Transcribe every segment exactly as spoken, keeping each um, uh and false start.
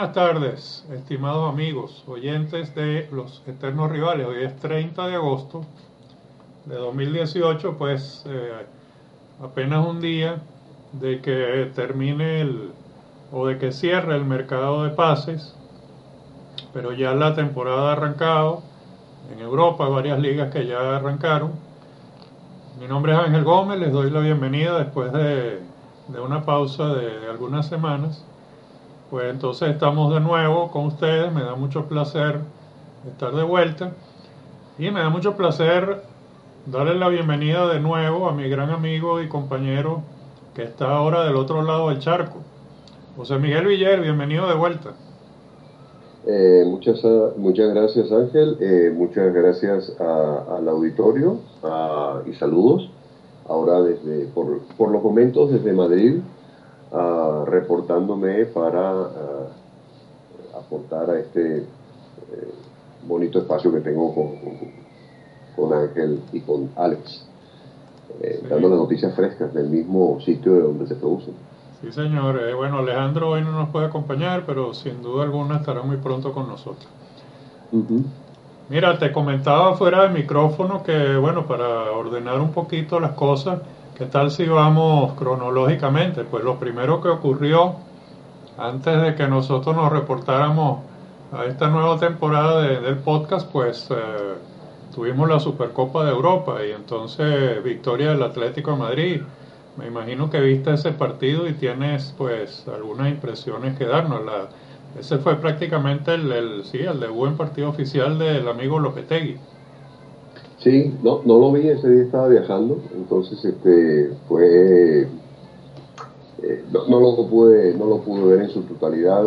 buenas tardes, estimados amigos, oyentes de Los Eternos Rivales. Hoy es treinta de agosto de dos mil dieciocho, pues eh, apenas un día de que termine el, o de que cierre el mercado de pases, pero ya la temporada ha arrancado. En Europa hay varias ligas que ya arrancaron. Mi nombre es Ángel Gómez, les doy la bienvenida después de, de una pausa de, de algunas semanas. Pues entonces estamos de nuevo con ustedes, me da mucho placer estar de vuelta y me da mucho placer darle la bienvenida de nuevo a mi gran amigo y compañero que está ahora del otro lado del charco, José Miguel Villar. Bienvenido de vuelta. Eh, muchas, muchas gracias, Ángel, eh, muchas gracias a, al auditorio a, y saludos ahora desde, por, por los momentos desde Madrid, uh, reportándome para uh, aportar a este eh, bonito espacio que tengo con, con Ángel y con Alex, eh, sí. Dando las noticias frescas del mismo sitio de donde se producen. Sí, señor. Eh, bueno, Alejandro hoy no nos puede acompañar, pero sin duda alguna estará muy pronto con nosotros. Uh-huh. Mira, te comentaba fuera del micrófono que, bueno, para ordenar un poquito las cosas, ¿qué tal si vamos cronológicamente? Pues lo primero que ocurrió antes de que nosotros nos reportáramos a esta nueva temporada de, del podcast, pues eh, tuvimos la Supercopa de Europa y entonces victoria del Atlético de Madrid. Me imagino que viste ese partido y tienes pues algunas impresiones que darnos. La, ese fue prácticamente el, el, sí, el debut en partido oficial del amigo Lopetegui. Sí, no, no lo vi, ese día estaba viajando, entonces este fue eh, no, no lo pude, no lo pude ver en su totalidad.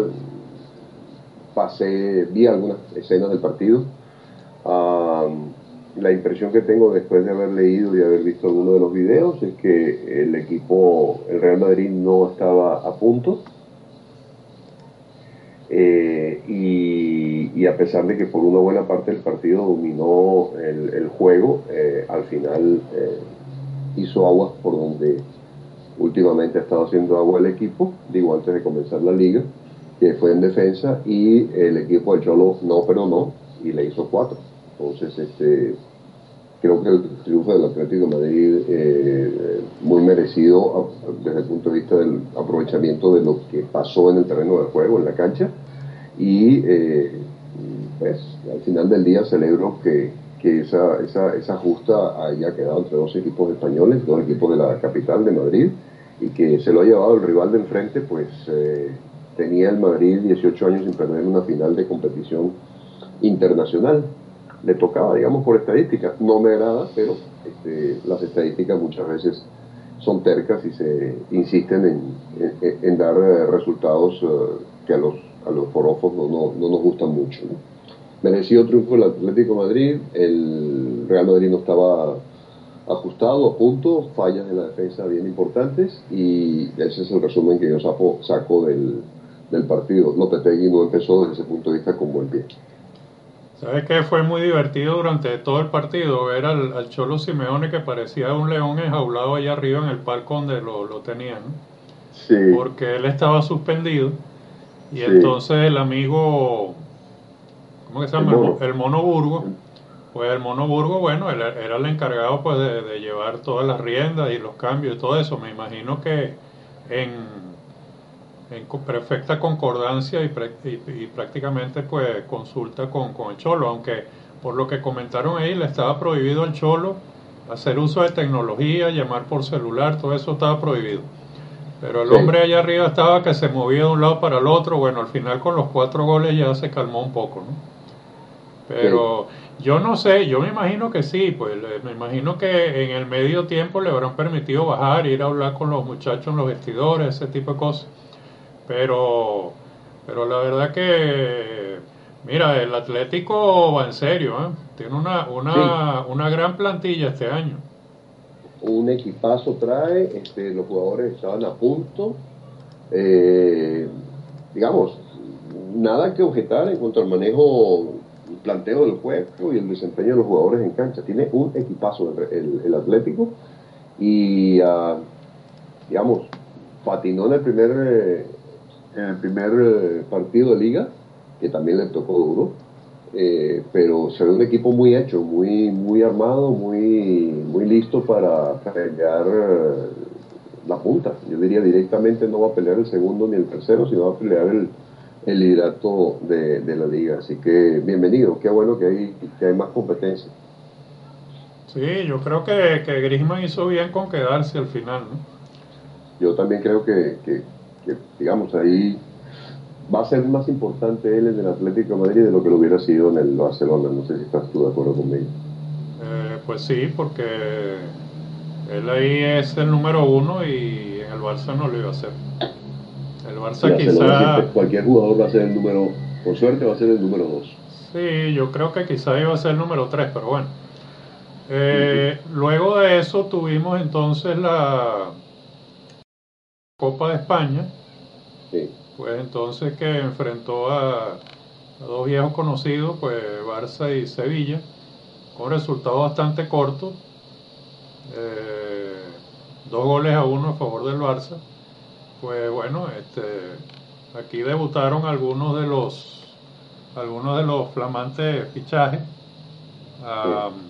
Pasé, vi algunas escenas del partido. Um, La impresión que tengo después de haber leído y haber visto algunos de los videos es que el equipo, el Real Madrid, no estaba a punto. Eh, y, y a pesar de que por una buena parte del partido dominó el, el juego, eh, al final eh, hizo aguas por donde últimamente ha estado haciendo agua el equipo, digo antes de comenzar la liga, que fue en defensa, y el equipo del Cholo no perdonó y le hizo cuatro. Entonces, este, creo que el triunfo del Atlético de Madrid eh, muy merecido a, desde el punto de vista del aprovechamiento de lo que pasó en el terreno de juego, en la cancha, y eh, pues al final del día celebro que, que esa, esa, esa justa haya quedado entre dos equipos españoles, dos equipos de la capital de Madrid, y que se lo ha llevado el rival de enfrente. Pues eh, tenía el Madrid dieciocho años sin perder una final de competición internacional. Le tocaba, digamos, por estadística. No me agrada, pero este, las estadísticas muchas veces son tercas y se insisten en, en, en dar resultados uh, que a los, a los forofos no, no, no nos gustan mucho, ¿no? Merecido triunfo del Atlético de Madrid. El Real Madrid no estaba ajustado, a punto, fallas en la defensa bien importantes, y ese es el resumen que yo saco, saco del, del partido. Lopetegui no empezó desde ese punto de vista con buen pie. ¿Sabes qué? Fue muy divertido durante todo el partido ver al, al Cholo Simeone, que parecía un león enjaulado allá arriba en el palco donde lo, lo tenían, ¿no? Sí. Porque él estaba suspendido y sí. entonces el amigo, ¿cómo que se llama? El mono, el mono Burgo, pues el mono Burgo, bueno, él era el encargado pues de, de llevar todas las riendas y los cambios y todo eso. Me imagino que en en perfecta concordancia y, y, y prácticamente pues consulta con, con el Cholo, aunque por lo que comentaron ahí le estaba prohibido al Cholo hacer uso de tecnología, llamar por celular, todo eso estaba prohibido, pero el sí. hombre allá arriba estaba que se movía de un lado para el otro. Bueno, al final con los cuatro goles ya se calmó un poco, ¿no? Pero sí. yo no sé, yo me imagino que sí, pues me imagino que en el medio tiempo le habrán permitido bajar, ir a hablar con los muchachos en los vestidores, ese tipo de cosas. Pero, pero la verdad que, mira, el Atlético va en serio, ¿eh? Tiene una, una, sí. una gran plantilla este año. Un equipazo trae, este, los jugadores estaban a punto, eh, digamos, nada que objetar en cuanto al manejo, el planteo del juego y el desempeño de los jugadores en cancha. Tiene un equipazo el, el, el Atlético, y uh, digamos, patinó en el primer... Eh, en el primer eh, partido de liga, que también le tocó duro, eh, pero se ve un equipo muy hecho, muy muy armado, muy muy listo para pelear eh, la punta. Yo diría directamente no va a pelear el segundo ni el tercero, sino va a pelear el, el liderato de, de la liga. Así que bienvenido, qué bueno que hay, que hay más competencia. Sí, yo creo que, que Griezmann hizo bien con quedarse al final, ¿no? Yo también creo que, que, que, digamos, ahí va a ser más importante él en el Atlético de Madrid de lo que lo hubiera sido en el Barcelona. No sé si estás tú de acuerdo conmigo. Eh, pues sí, porque él ahí es el número uno y en el Barça no lo iba a hacer. El El Barça Barcelona quizá, siempre, cualquier jugador va a ser el número, con suerte va a ser el número dos. sí, yo creo que quizá iba a ser el número tres, pero bueno. Uh-huh. Eh, luego de eso tuvimos entonces la Copa de España, Sí. pues entonces que enfrentó a, a dos viejos conocidos, pues Barça y Sevilla, con resultado bastante corto, eh, dos goles a uno a favor del Barça. Pues bueno, este, aquí debutaron algunos de los algunos de los flamantes fichajes. Sí. Um,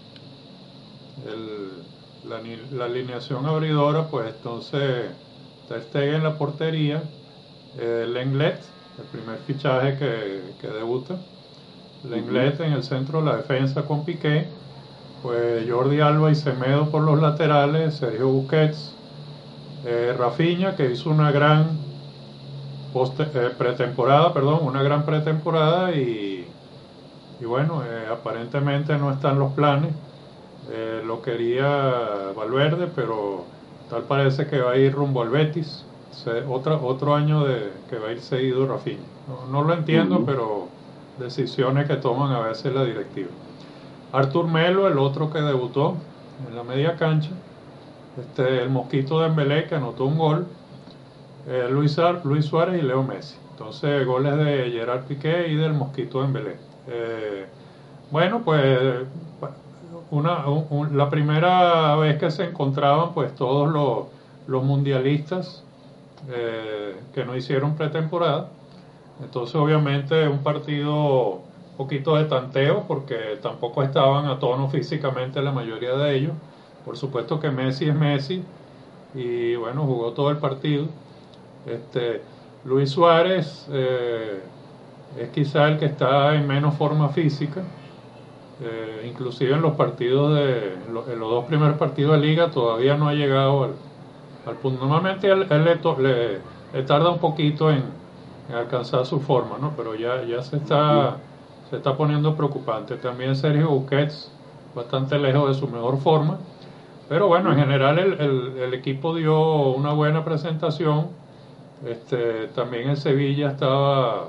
el, la, la, alineación abridora, pues entonces Ter Stegen en la portería, eh, Lenglet, el primer fichaje que, que debuta, Uh-huh. Lenglet en el centro de la defensa con Piqué, pues Jordi Alba y Semedo por los laterales, Sergio Busquets, eh, Rafinha, que hizo una gran post, eh, pretemporada, perdón, una gran pretemporada y, y bueno, eh, aparentemente no están los planes. Eh, lo quería Valverde, pero tal parece que va a ir rumbo al Betis. Se, otra, otro año de que va a ir seguido Rafinha. No, no lo entiendo, Uh-huh. pero decisiones que toman a veces la directiva. Artur Melo, el otro que debutó en la media cancha. Este, el Mosquito Dembélé, que anotó un gol. Eh, Luis, Luis Suárez y Leo Messi. Entonces, goles de Gerard Piqué y del Mosquito Dembélé. Eh, bueno, pues una, un, la primera vez que se encontraban pues todos los, los mundialistas eh, que no hicieron pretemporada. Entonces obviamente un partido un poquito de tanteo porque tampoco estaban a tono físicamente la mayoría de ellos. Por supuesto que Messi es Messi y bueno, jugó todo el partido. Este, Luis Suárez eh, es quizá el que está en menos forma física. Eh, inclusive en los partidos de en los, en los dos primeros partidos de liga todavía no ha llegado al, al punto. Normalmente él, él le, to, le, le, tarda un poquito en, en, alcanzar su forma, ¿no? Pero ya, ya se Uh-huh. está se está poniendo preocupante. También Sergio Busquets bastante lejos de su mejor forma, pero bueno, en Uh-huh. general el, el, el equipo dio una buena presentación. Este, también el Sevilla estaba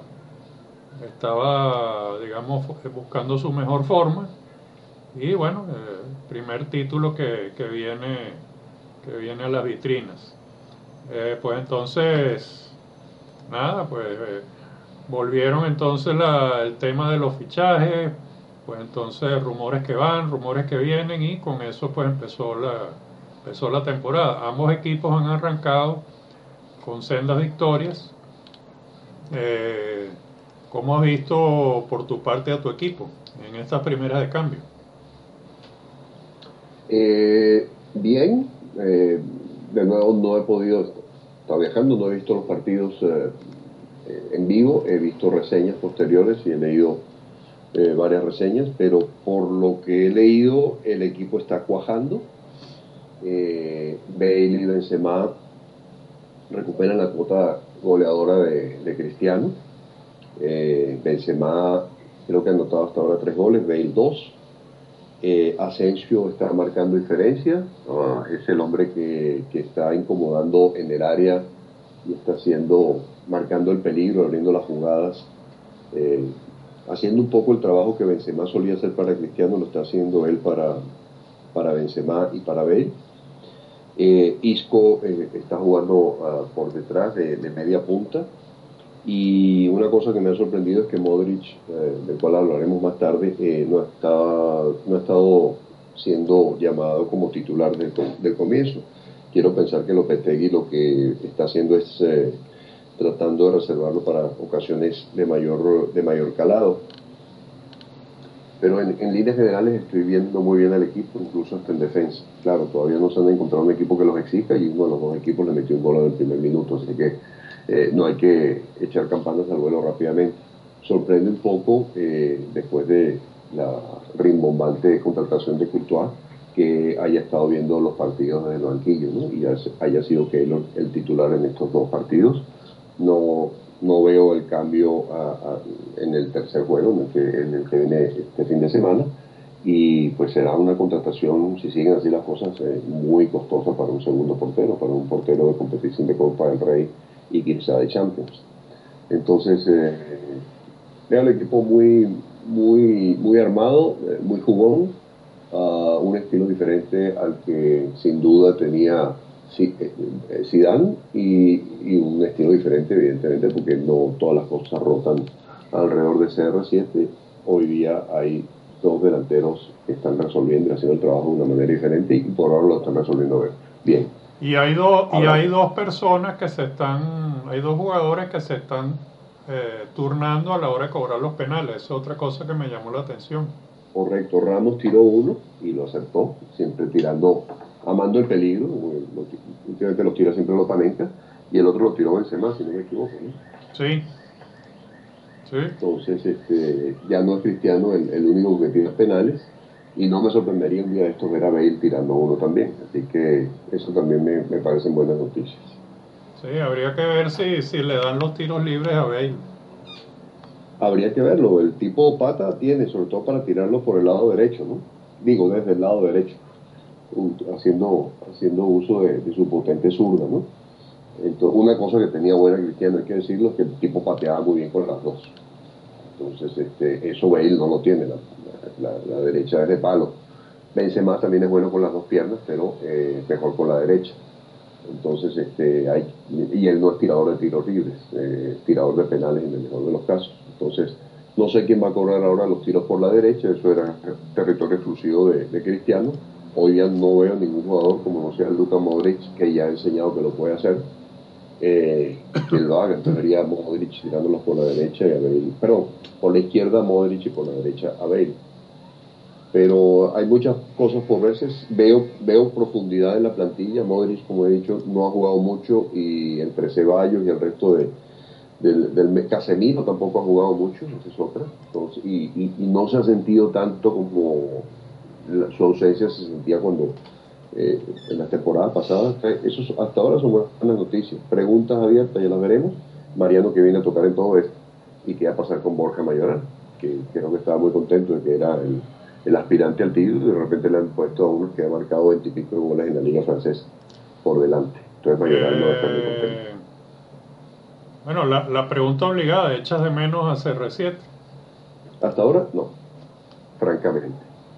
estaba digamos buscando su mejor forma. Y bueno, eh, primer título que, que, viene, que viene a las vitrinas. Eh, pues entonces, nada, pues eh, volvieron entonces la, el tema de los fichajes, pues entonces rumores que van, rumores que vienen y con eso pues empezó la, empezó la temporada. Ambos equipos han arrancado con sendas victorias. Eh, ¿Cómo has visto por tu parte a tu equipo en estas primeras de cambio? Eh, bien, eh, de nuevo no he podido, estar viajando, no he visto los partidos eh, eh, en vivo, he visto reseñas posteriores y he leído eh, varias reseñas, pero por lo que he leído el equipo está cuajando. eh, Bale y Benzema recuperan la cuota goleadora de, de Cristiano. eh, Benzema creo que ha anotado hasta ahora tres goles, Bale dos. Eh, Asensio está marcando diferencia, uh, es el hombre que, que está incomodando en el área y está haciendo, marcando el peligro, abriendo las jugadas, eh, haciendo un poco el trabajo que Benzema solía hacer para Cristiano, lo está haciendo él para, para Benzema y para Bale. Eh, Isco eh, está jugando uh, por detrás de, de media punta. Y una cosa que me ha sorprendido es que Modric, eh, del cual hablaremos más tarde, eh, no, está, no ha estado siendo llamado como titular del, del comienzo. Quiero pensar que Lopetegui lo que está haciendo es eh, tratando de reservarlo para ocasiones de mayor, de mayor calado. Pero en, en líneas generales estoy viendo muy bien al equipo, incluso hasta en defensa. Claro, todavía no se han encontrado un equipo que los exija y uno de los dos equipos le metió un gol en el primer minuto, así que eh, no hay que echar campanas al vuelo rápidamente. Sorprende un poco, eh, después de la rimbombante contratación de Courtois, que haya estado viendo los partidos desde el banquillo, ¿no? Y haya sido Keylor el titular en estos dos partidos. No, no veo el cambio a, a, en el tercer juego, en el, que, en el que viene este fin de semana, y pues será una contratación, si siguen así las cosas, eh, muy costosa para un segundo portero, para un portero de competición de Copa del Rey y quizá de Champions. Entonces, eh, veo el equipo muy, muy, muy armado, eh, muy jugón, uh, un estilo diferente al que sin duda tenía Zidane y, y un estilo diferente, evidentemente, porque no todas las cosas rotan alrededor de C R siete. Hoy día hay dos delanteros que están resolviendo y haciendo el trabajo de una manera diferente y por ahora lo están resolviendo bien. Y hay dos, y hay dos personas que se están, hay dos jugadores que se están eh, turnando a la hora de cobrar los penales. Es otra cosa que me llamó la atención. Correcto, Ramos tiró uno y lo acertó, siempre tirando, amando el peligro, últimamente los tira siempre los Panenka, y el otro lo tiró Benzema, si no me equivoco, ¿no? Sí. Sí. Entonces, este, ya no es Cristiano el, el único que tira penales, y no me sorprendería un día de estos ver a Bale tirando uno también, así que eso también me, me parecen buenas noticias. Sí, habría que ver si, si le dan los tiros libres a Bale. Habría que verlo, el tipo pata tiene, sobre todo para tirarlo por el lado derecho, ¿no? Digo, desde el lado derecho, haciendo, haciendo uso de, de su potente zurda, ¿no? Entonces, una cosa que tenía buena Cristiano, hay que decirlo, es que el tipo pateaba muy bien con las dos. Entonces, este, eso Bale no lo tiene, la, la, la derecha es de palo. Benzema también es bueno con las dos piernas, pero eh, mejor con la derecha. Entonces, este, hay, y él no es tirador de tiros libres, eh, tirador de penales en el mejor de los casos. Entonces, no sé quién va a cobrar ahora los tiros por la derecha, eso era territorio exclusivo de, de Cristiano. Hoy ya no veo ningún jugador, como no sea Luka Modric, que ya ha enseñado que lo puede hacer, eh, que lo haga. Entonces vería a Modric tirándolos por la derecha y a Bale, perdón, por la izquierda a Modric y por la derecha a Bale. Pero hay muchas cosas por veces, veo, veo profundidad en la plantilla. Modric, como he dicho, no ha jugado mucho, y entre Ceballos y el resto de, del, del Casemiro tampoco ha jugado mucho, esa es otra. Entonces, y, y, y no se ha sentido tanto como la, su ausencia se sentía cuando eh, en la temporada pasada. Eso hasta ahora son buenas noticias. Preguntas abiertas, ya las veremos. Mariano, que viene a tocar en todo esto, y qué va a pasar con Borja Mayoral, que creo que estaba muy contento de que era el el aspirante al título, y de repente le han puesto a uno que ha marcado veintipico de goles en la liga francesa por delante. Entonces Mayoral eh, no está muy contento. Bueno, la, la pregunta obligada, ¿echas de menos a C R siete? Hasta ahora no, francamente.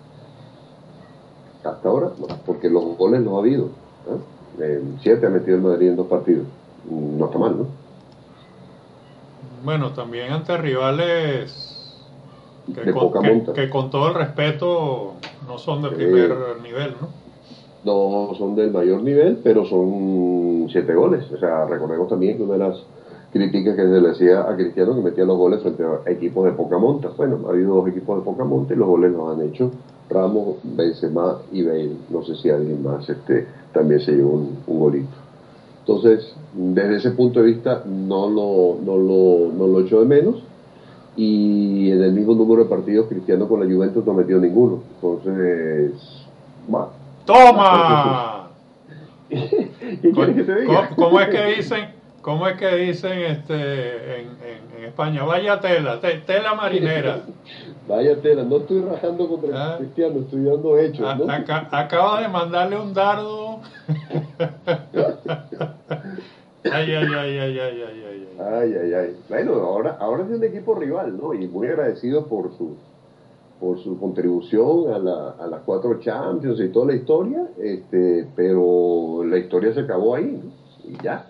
Hasta ahora no, porque los goles no ha habido. ¿eh? El siete ha metido el Madrid en dos partidos. No está mal, ¿no? Bueno, también ante rivales que, de con, poca que, monta. que con todo el respeto no son de eh, primer nivel, ¿no? No son del mayor nivel, pero son siete goles. O sea, recordemos también que una de las críticas que se le hacía a Cristiano, que metía los goles frente a equipos de poca monta. Bueno, ha habido dos equipos de poca monta y los goles los han hecho Ramos, Benzema y Bale. No sé si alguien más este, también se llevó un, un golito. Entonces, desde ese punto de vista, no lo, no lo, no lo echo de menos. Y en el mismo número de partidos, Cristiano con la Juventus no metió ninguno. Entonces, va. ¡Toma! ¿Qué quieres que te diga? ¿Cómo, cómo es que dicen, cómo es que dicen este, en, en, en España? Vaya tela, te, tela marinera. Vaya tela, no estoy rajando contra ¿Ah? Cristiano, estoy dando hechos, a, ¿no? Acá, acaba de mandarle un dardo. Ay, ay, ay, ay, ay, ay, ay, ay. Ay, ay, ay. Bueno, ahora, ahora es un equipo rival, ¿no? Y muy agradecido por su por su contribución a, la, a las cuatro Champions y toda la historia, este, pero la historia se acabó ahí, ¿no? Y ya.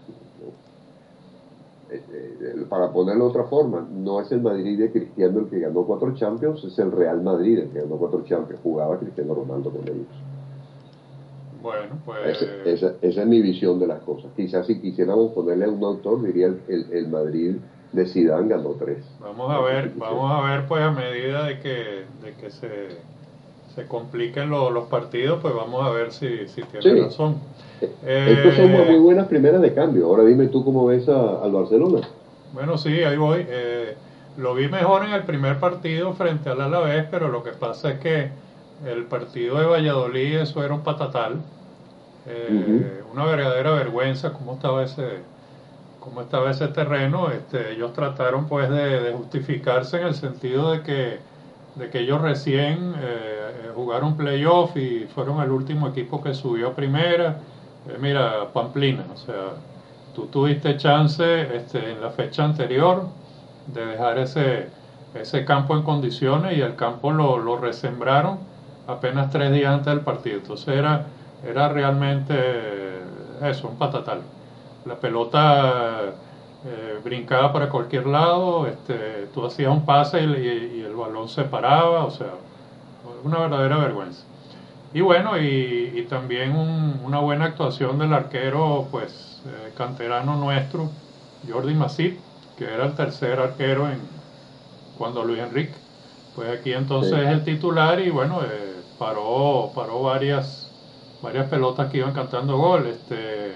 Este, para ponerlo de otra forma, no es el Madrid de Cristiano el que ganó cuatro Champions, es el Real Madrid el que ganó cuatro Champions, jugaba Cristiano Ronaldo con ellos. Bueno, pues... Esa, esa, esa es mi visión de las cosas. Quizás si quisiéramos ponerle a un autor, diría el, el, el Madrid de Zidane ganó tres. Vamos a ver, vamos a ver pues a medida de que, de que se, se compliquen lo, los partidos, pues vamos a ver si, si tiene Sí. razón. Estos son muy Eh, buenas primeras de cambio. Ahora dime tú cómo ves a, al Barcelona. bueno, sí, ahí voy. Eh, lo vi mejor en el primer partido frente al Alavés, pero lo que pasa es que el partido de Valladolid, eso era un patatal. Uh-huh. Eh, una verdadera vergüenza cómo estaba ese, cómo estaba ese terreno. Este, ellos trataron pues de, de justificarse en el sentido de que, de que ellos recién eh, jugaron playoff y fueron el último equipo que subió a primera. Eh, mira, Pamplina, o sea, tú tuviste chance este, en la fecha anterior de dejar ese, ese campo en condiciones y el campo lo, lo resembraron apenas tres días antes del partido. Entonces era, era realmente eso, un patatal. La pelota eh, brincaba para cualquier lado, este, tú hacías un pase y, y, y el balón se paraba, o sea, una verdadera vergüenza. Y bueno, y, y también un, una buena actuación del arquero, pues, eh, canterano nuestro, Jordi Masip, que era el tercer arquero en cuando Luis Enrique. Pues aquí entonces Sí. es el titular y bueno, eh, paró, paró varias, varias pelotas que iban cantando gol. Este,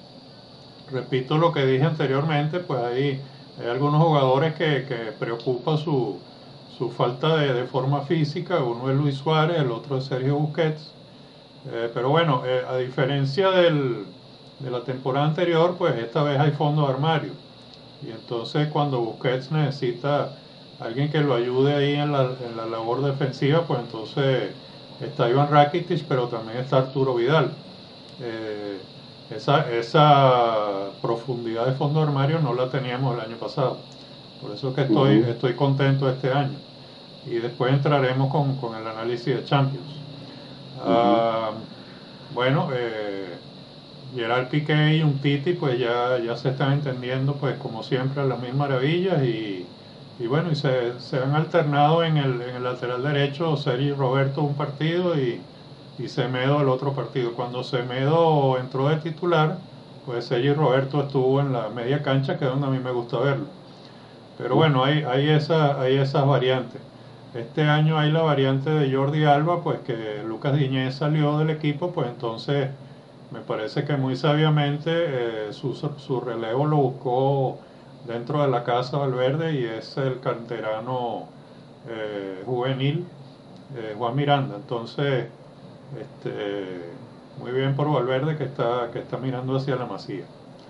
repito lo que dije anteriormente, pues ahí hay algunos jugadores que, que preocupa su, su falta de, de forma física. Uno es Luis Suárez, el otro es Sergio Busquets. Eh, pero bueno, eh, a diferencia del, de la temporada anterior, pues esta vez hay fondo de armario. Y entonces cuando Busquets necesita alguien que lo ayude ahí en la, en la labor defensiva, pues entonces está Iván Rakitic, pero también está Arturo Vidal. Eh, esa, esa profundidad de fondo de armario no la teníamos el año pasado. Por eso es que estoy, Uh-huh. estoy contento este año. Y después entraremos con, con el análisis de Champions. Uh-huh. Uh, bueno, eh, Gerard Piqué y un Titi pues ya, ya se están entendiendo pues como siempre a las mil maravillas y, y bueno, y se, se han alternado en el, en el lateral derecho Sergi Roberto un partido y, y Semedo el otro partido. Cuando Semedo entró de titular, pues Sergi Roberto estuvo en la media cancha, que es donde a mí me gusta verlo. Pero bueno, hay, hay, esa, hay esas variantes. Este año hay la variante de Jordi Alba, pues que Lucas Diñez salió del equipo, pues entonces me parece que muy sabiamente eh, su, su relevo lo buscó dentro de la casa Valverde y es el canterano eh, juvenil eh, Juan Miranda. Entonces, este, muy bien por Valverde que está, que está mirando hacia la Masía.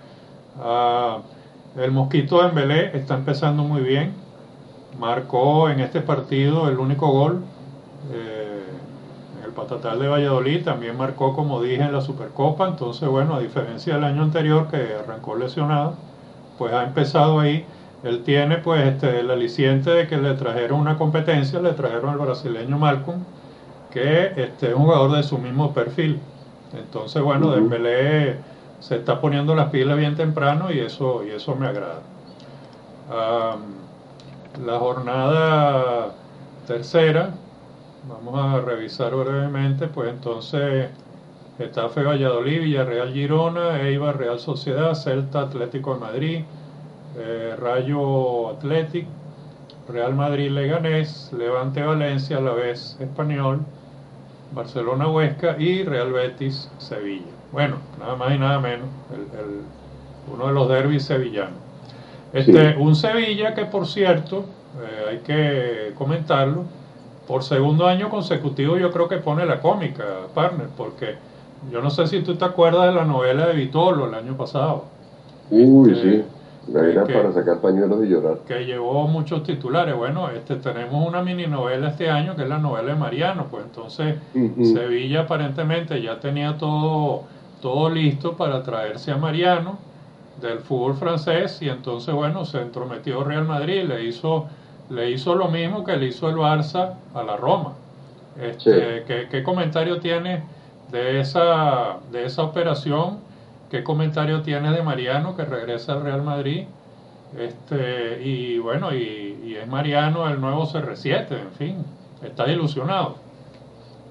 Ah, el Mosquito de Dembélé está empezando muy bien. Marcó en este partido el único gol. Eh, en el Patatal de Valladolid también marcó, como dije, en la Supercopa. Entonces, bueno, a diferencia del año anterior que arrancó lesionado, pues ha empezado ahí. Él tiene pues este, el aliciente de que le trajeron una competencia, le trajeron al brasileño Malcolm, que este, es un jugador de su mismo perfil. Entonces, bueno, Uh-huh. Dembélé se está poniendo las pilas bien temprano y eso, y eso me agrada. Um, la jornada tercera, vamos a revisar brevemente, pues entonces Getafe, Valladolid, Villarreal, Girona, Eibar, Real Sociedad, Celta, Atlético de Madrid, eh, Rayo Athletic, Real Madrid, Leganés, Levante, Valencia, Alavés, Español, Barcelona, Huesca y Real Betis, Sevilla. Bueno, nada más y nada menos, el, el, uno de los derbis sevillanos. Este, Sí. un Sevilla que, por cierto, eh, hay que comentarlo, por segundo año consecutivo yo creo que pone la cómica, partner, porque yo no sé si tú te acuerdas de la novela de Vitolo el año pasado, Uy, este, sí. que, Era para que, sacar pañuelos y llorar. que llevó muchos titulares. Bueno, este, tenemos una mini novela este año que es la novela de Mariano, pues entonces Uh-huh. Sevilla aparentemente ya tenía todo, todo listo para traerse a Mariano del fútbol francés y entonces bueno se entrometió Real Madrid, le hizo le hizo lo mismo que le hizo el Barça a la Roma. Sí. Este, ¿qué, qué comentario tienes de esa de esa operación? ¿Qué comentario tienes de Mariano que regresa al Real Madrid? Este, y bueno, y, y es Mariano el nuevo C R siete, en fin, está ilusionado.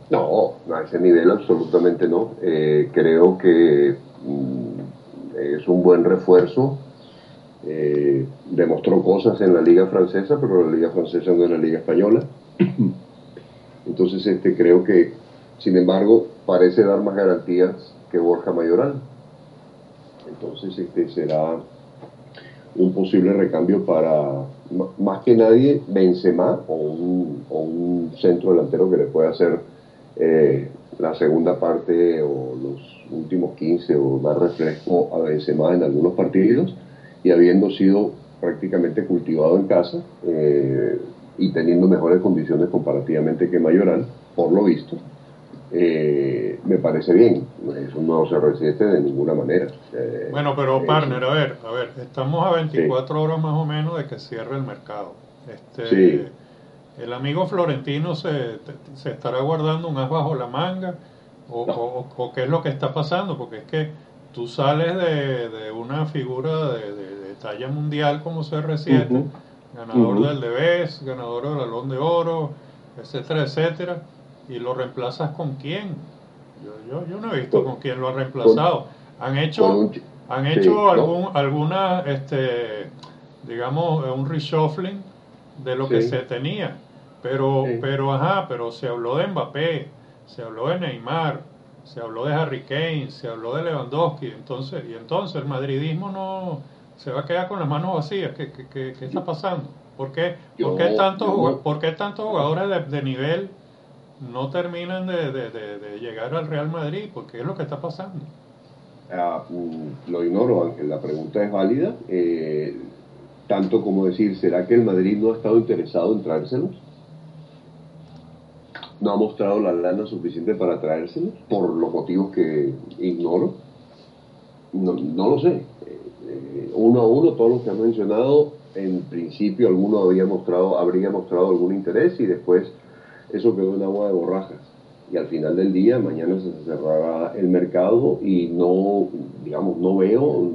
No, a ese nivel absolutamente no. Eh, creo que mm, es un buen refuerzo. Eh, demostró cosas en la liga francesa, pero la liga francesa no es la liga española. Entonces, este, creo que, sin embargo, parece dar más garantías que Borja Mayoral. Entonces, este será un posible recambio para, m- más que nadie, Benzema o un, o un centro delantero que le pueda hacer eh, la segunda parte o los últimos quince o dar refresco a Benzema en algunos partidos y habiendo sido prácticamente cultivado en casa eh, y teniendo mejores condiciones comparativamente que Mayoral, por lo visto, eh, me parece bien. Eso no se resiste de ninguna manera. Eh, Bueno, pero es- partner, a ver, a ver, estamos a sí, veinticuatro horas más o menos de que cierre el mercado. Este, sí, el amigo Florentino se, se estará guardando un as bajo la manga o, no. o- o qué es lo que está pasando, porque es que tú sales de, de una figura de, de- de talla mundial como C R siete, Ujú, ganador ujú. del Debes, ganador del Balón de Oro, etcétera, etcétera, y lo reemplazas con quién. Yo, yo, yo no he visto Con, con quién lo ha con, reemplazado. Han con hecho, un... ch- han Sí, hecho no, algún, alguna, este, digamos, un reshuffling de lo que sí, se tenía. Pero, sí. pero, ajá, pero se habló de Mbappé, se habló de Neymar, se habló de Harry Kane, se habló de Lewandowski, entonces, y entonces el madridismo no se va a quedar con las manos vacías. ¿Qué, qué, qué, qué está Yo, pasando? ¿Por qué, por qué yo, tantos, yo juga- no... por qué tantos Ajá. jugadores de, de nivel no terminan de, de, de, de llegar al Real Madrid? ¿Por qué es lo que está pasando? Ah, mm, lo ignoro, Ángel. La pregunta es válida. Eh, tanto como decir, ¿será que el Madrid no ha estado interesado en traérselos? ¿No ha mostrado la lana suficiente para traérselos? Por los motivos que ignoro. No, no lo sé. Eh, eh, uno a uno, todos los que han mencionado, en principio alguno había mostrado, habría mostrado algún interés y después eso quedó en agua de borrajas. Y al final del día, mañana se cerrará el mercado y no, digamos, no veo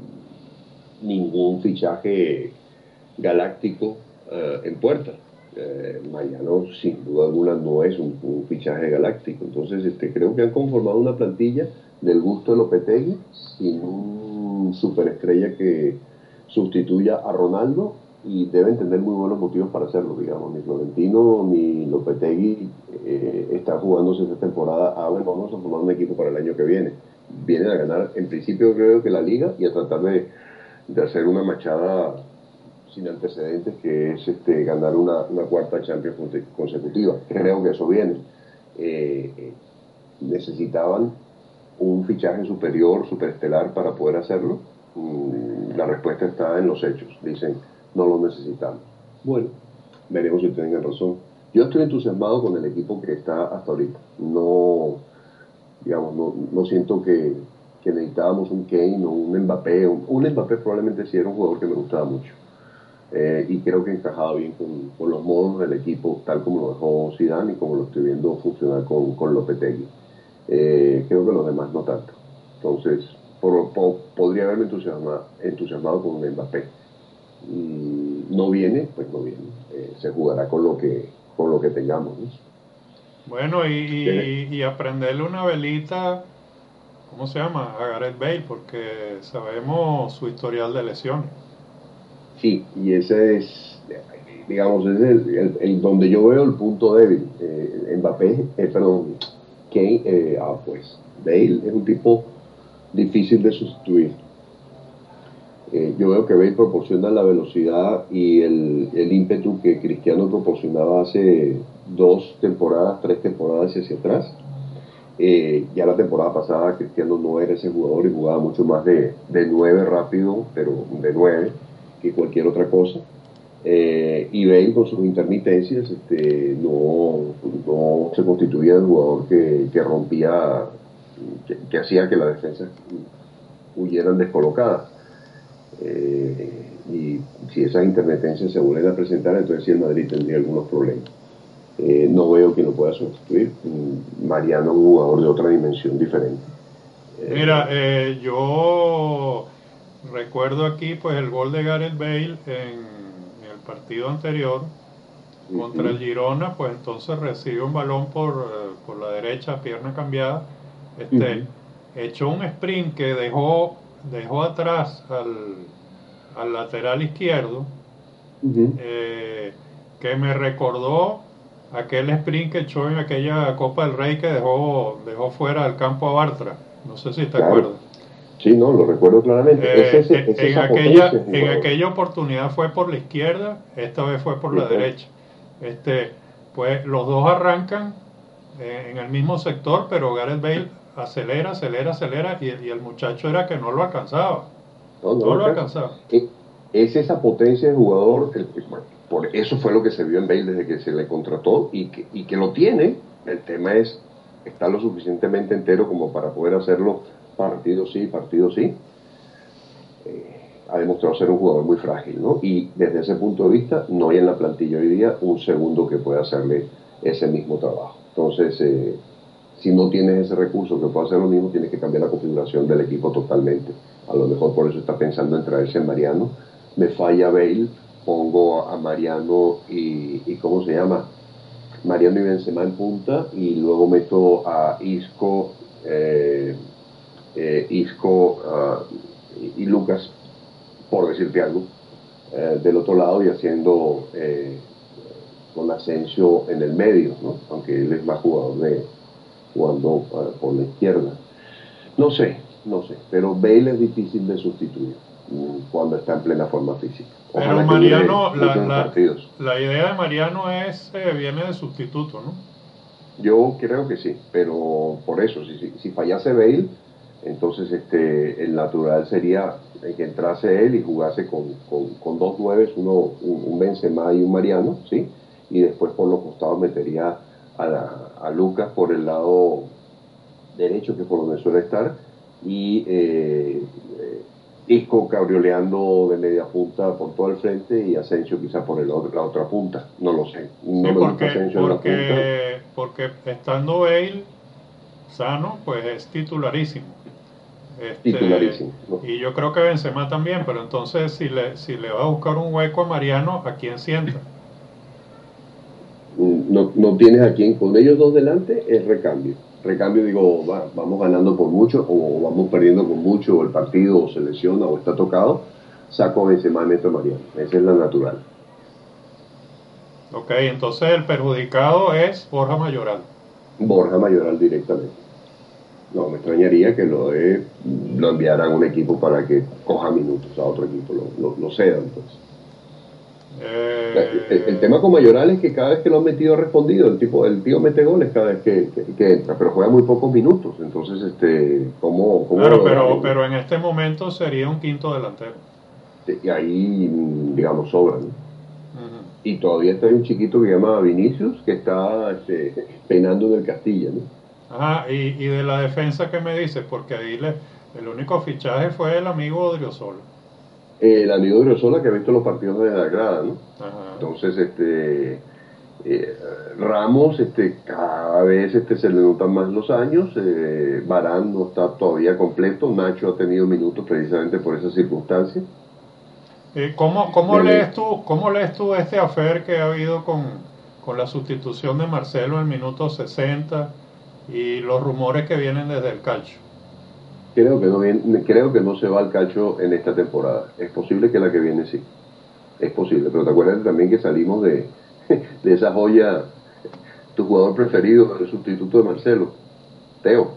ningún fichaje galáctico eh, en puerta. Eh, Mariano, sin duda alguna, no es un, un fichaje galáctico. Entonces, este, creo que han conformado una plantilla del gusto de Lopetegui, sin un superestrella que sustituya a Ronaldo, y deben tener muy buenos motivos para hacerlo, digamos. Ni Florentino ni Lopetegui eh, están jugándose esta temporada. Ah, bueno, vamos a formar un equipo para el año que viene. Vienen a ganar, en principio, creo que la liga y a tratar de, de hacer una machada sin antecedentes, que es este, ganar una, una cuarta Champions consecutiva. Creo que eso viene. Eh, eh, necesitaban un fichaje superior, superestelar para poder hacerlo. Mm, la respuesta está en los hechos. Dicen, no lo necesitamos. Bueno, veremos si tienen razón. Yo estoy entusiasmado con el equipo que está hasta ahorita. No, digamos, no, no siento que, que necesitábamos un Kane o un Mbappé. Un, un Mbappé probablemente sí era un jugador que me gustaba mucho. Eh, y creo que encajaba bien con, con, los modos del equipo, tal como lo dejó Zidane y como lo estoy viendo funcionar con, con Lopetegui. Eh, creo que los demás no tanto. Entonces, por, por, podría haberme entusiasmado, entusiasmado con un Mbappé. Y no viene, pues no viene. Eh, se jugará con lo que, con lo que tengamos, ¿no? Bueno, y, Eh, y, y aprenderle una velita, ¿cómo se llama? A Gareth Bale, porque sabemos su historial de lesiones. sí, y ese es, digamos, es el, el, el donde yo veo el punto débil. Eh, Mbappé, eh, perdón, Kane, eh, ah, pues Bale es un tipo difícil de sustituir. Eh, yo veo que Bale proporciona la velocidad y el, el ímpetu que Cristiano proporcionaba hace dos temporadas, tres temporadas hacia atrás. Eh, ya la temporada pasada Cristiano no era ese jugador y jugaba mucho más de, de nueve rápido, pero de nueve que cualquier otra cosa. Eh, y Bale con sus intermitencias este, no, no se constituía el jugador que, que rompía, que, que hacía que las defensas huyeran descolocadas. Eh, y si esas intermitencias se vuelven a presentar, entonces sí el Madrid tendría algunos problemas. Eh, no veo quién lo pueda sustituir. Mm, Mariano es un jugador de otra dimensión diferente. Mira, Eh, eh, yo recuerdo aquí pues el gol de Gareth Bale en, en el partido anterior, contra Ujú, el Girona, pues entonces recibe un balón por, eh, por la derecha, pierna cambiada, este, ujú, echó un sprint que dejó, dejó atrás al, al lateral izquierdo, ujú. eh, que me recordó aquel sprint que echó en aquella Copa del Rey que dejó, dejó fuera del campo a Bartra. No sé si te Claro, acuerdas. sí, no, lo recuerdo claramente. Es, Eh, ese, eh, es en esa potencia aquella de en jugador. aquella oportunidad fue por la izquierda, esta vez fue por la Ujú. derecha. Este, pues los dos arrancan eh, en el mismo sector, pero Gareth Bale acelera, acelera, acelera y, y el muchacho era que no lo alcanzaba, No, no no lo lo alcanza. alcanzaba. E- Es esa potencia de jugador, el- el- bueno, por eso fue lo que se vio en Bale desde que se le contrató y que, y que lo tiene. El tema es estar lo suficientemente entero como para poder hacerlo partido sí, partido sí. Eh, ha demostrado ser un jugador muy frágil, ¿no? Y desde ese punto de vista, no hay en la plantilla hoy día un segundo que pueda hacerle ese mismo trabajo. Entonces, eh, si no tienes ese recurso que pueda hacer lo mismo, tienes que cambiar la configuración del equipo totalmente. A lo mejor por eso está pensando en traerse a Mariano. Me falla Bale, pongo a Mariano y, y ¿cómo se llama? Mariano y Benzema en punta y luego meto a Isco, eh, eh, Isco uh, y, y Lucas, por decirte algo, eh, del otro lado y haciendo eh, con Asensio en el medio, ¿no? Aunque él es más jugador de jugando uh, por la izquierda. No sé, no sé, pero Bale es difícil de sustituir mm, cuando está en plena forma física. Pero Ojalá que dure Mariano, la, muchos la, partidos. la idea de Mariano es, eh, viene de sustituto, ¿no? Yo creo que sí, pero por eso, si, si, si fallase Bale, entonces este, el natural sería que entrase él y jugase con, con, con dos nueves, uno, un, un Benzema y un Mariano, ¿sí? Y después por los costados metería a, la, a Lucas por el lado derecho, que es por donde suele estar, y eh, eh, Isco cabrioleando de media punta por todo el frente y Asensio quizá por el otro, la otra punta, no lo sé. Sí, No me gusta porque, Asensio en la punta, porque, porque estando Bale sano, pues es titularísimo. Este, titularísimo. ¿No? y yo creo que Benzema también, pero entonces si le, si le va a buscar un hueco a Mariano, ¿a quién sienta? No, no tienes a quien, con ellos dos delante, es recambio. Recambio, digo, va, vamos ganando por mucho, o vamos perdiendo con mucho, o el partido o se lesiona o está tocado, saco a Benzema y meto a Mariano. Esa es la natural. Ok, entonces el perjudicado es Borja Mayoral. Borja Mayoral directamente. No, me extrañaría que lo, de, lo enviaran a un equipo para que coja minutos a otro equipo, lo, lo, lo cedan, pues. El, el, Eh, tema con Mayoral es que cada vez que lo han metido ha respondido, el tipo, el tío mete goles cada vez que, que, que entra, pero juega muy pocos minutos, entonces este, ¿cómo, cómo claro, pero, valorarlo? ¿No? pero en este momento sería un quinto delantero. Y ahí, digamos, sobra, ¿no? Ujú. Y todavía está un chiquito que se llama Vinicius, que está este, peinando en el Castilla, ¿no? Ajá, y, y de la defensa, ¿qué me dices? Porque ahí le, el único fichaje fue el amigo Odriozola. El amigo de Rosola que ha visto los partidos de la grada, ¿no? Ajá. Entonces, este, eh, Ramos, este, cada vez este, se le notan más los años, eh, Varane no está todavía completo, Nacho ha tenido minutos precisamente por esas circunstancias. Eh, ¿cómo, cómo lees Dele, tú, cómo lees tú este affair que ha habido con, con la sustitución de Marcelo en el minuto sesenta y los rumores que vienen desde el calcio? creo que no viene- creo que no se va al calcio en esta temporada. Es posible que la que viene sí, es posible, pero te acuerdas también que salimos de, de esa joya, tu jugador preferido, el sustituto de Marcelo, Teo.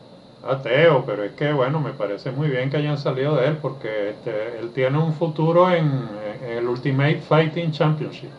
Ateo, pero es que bueno, me parece muy bien que hayan salido de él porque este, él tiene un futuro en, en el Ultimate Fighting Championship.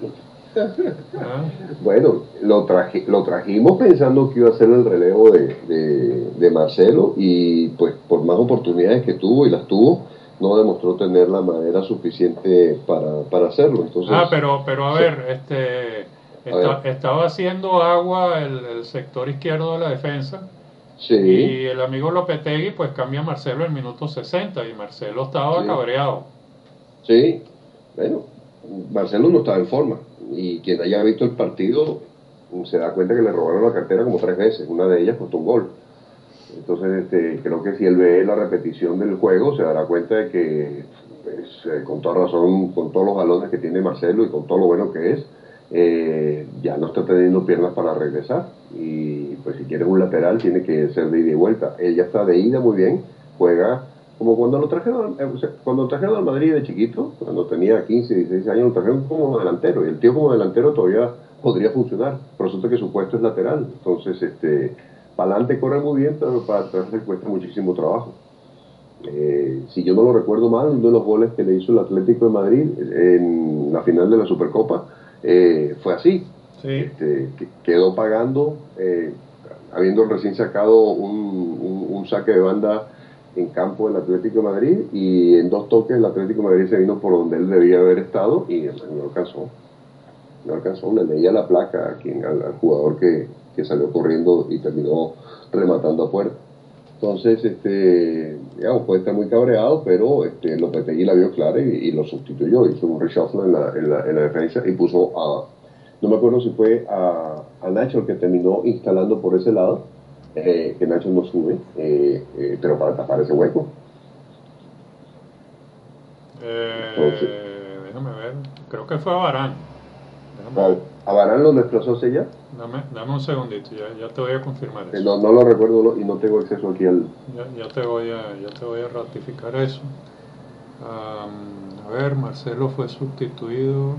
¿Ah? Bueno, lo, traje, lo trajimos pensando que iba a ser el relevo de, de, de Marcelo y pues por más oportunidades que tuvo y las tuvo, no demostró tener la madera suficiente para, para hacerlo. Ah, Entonces, pero, pero a so- ver, este, a está, ver, estaba haciendo agua el, el sector izquierdo de la defensa sí, y el amigo Lopetegui pues cambia a Marcelo en el minuto sesenta y Marcelo estaba sí, cabreado. sí, bueno, Marcelo no estaba en forma y quien haya visto el partido se da cuenta que le robaron la cartera como tres veces, una de ellas costó un gol. Entonces, este, creo que si él ve la repetición del juego, se dará cuenta de que, pues, eh, con toda razón, con todos los balones que tiene Marcelo y con todo lo bueno que es, eh, ya no está teniendo piernas para regresar. Y pues si quieres un lateral, tiene que ser de ida y vuelta. Él ya está de ida muy bien, juega como cuando lo trajeron, eh, o sea, cuando lo trajeron al Madrid de chiquito, cuando tenía quince, dieciséis años, lo trajeron como delantero. Y el tío como delantero todavía podría funcionar. Pero resulta que su puesto es lateral. Entonces, este, para adelante corre muy bien, pero para atrás le cuesta muchísimo trabajo. Eh, si yo no lo recuerdo mal, uno de los goles que le hizo el Atlético de Madrid en la final de la Supercopa eh, fue así. Sí. Este, que quedó pagando, eh, habiendo recién sacado un, un, un saque de banda en campo del Atlético de Madrid, y en dos toques el Atlético de Madrid se vino por donde él debía haber estado y no alcanzó. No alcanzó, le leía la placa a quien, al, al jugador que, que salió corriendo y terminó rematando a puerta. Entonces, este, digamos, puede estar muy cabreado, pero este, Lopetegui la vio clara y, y lo sustituyó, hizo un reshuffle en la, en, la, en la defensa y puso a, no me acuerdo si fue a, a Nacho el que terminó instalando por ese lado, eh, que Nacho no sube, eh, eh, pero para tapar ese hueco. Eh, Entonces, déjame ver, creo que fue a Varane. ¿A Varane lo desplazó hacia allá? Dame, dame un segundito, ya, ya te voy a confirmar eso. Eh, no, no lo recuerdo y no tengo acceso aquí al... Ya, ya, te, voy a, ya te voy a ratificar eso. Um, a ver, Marcelo fue sustituido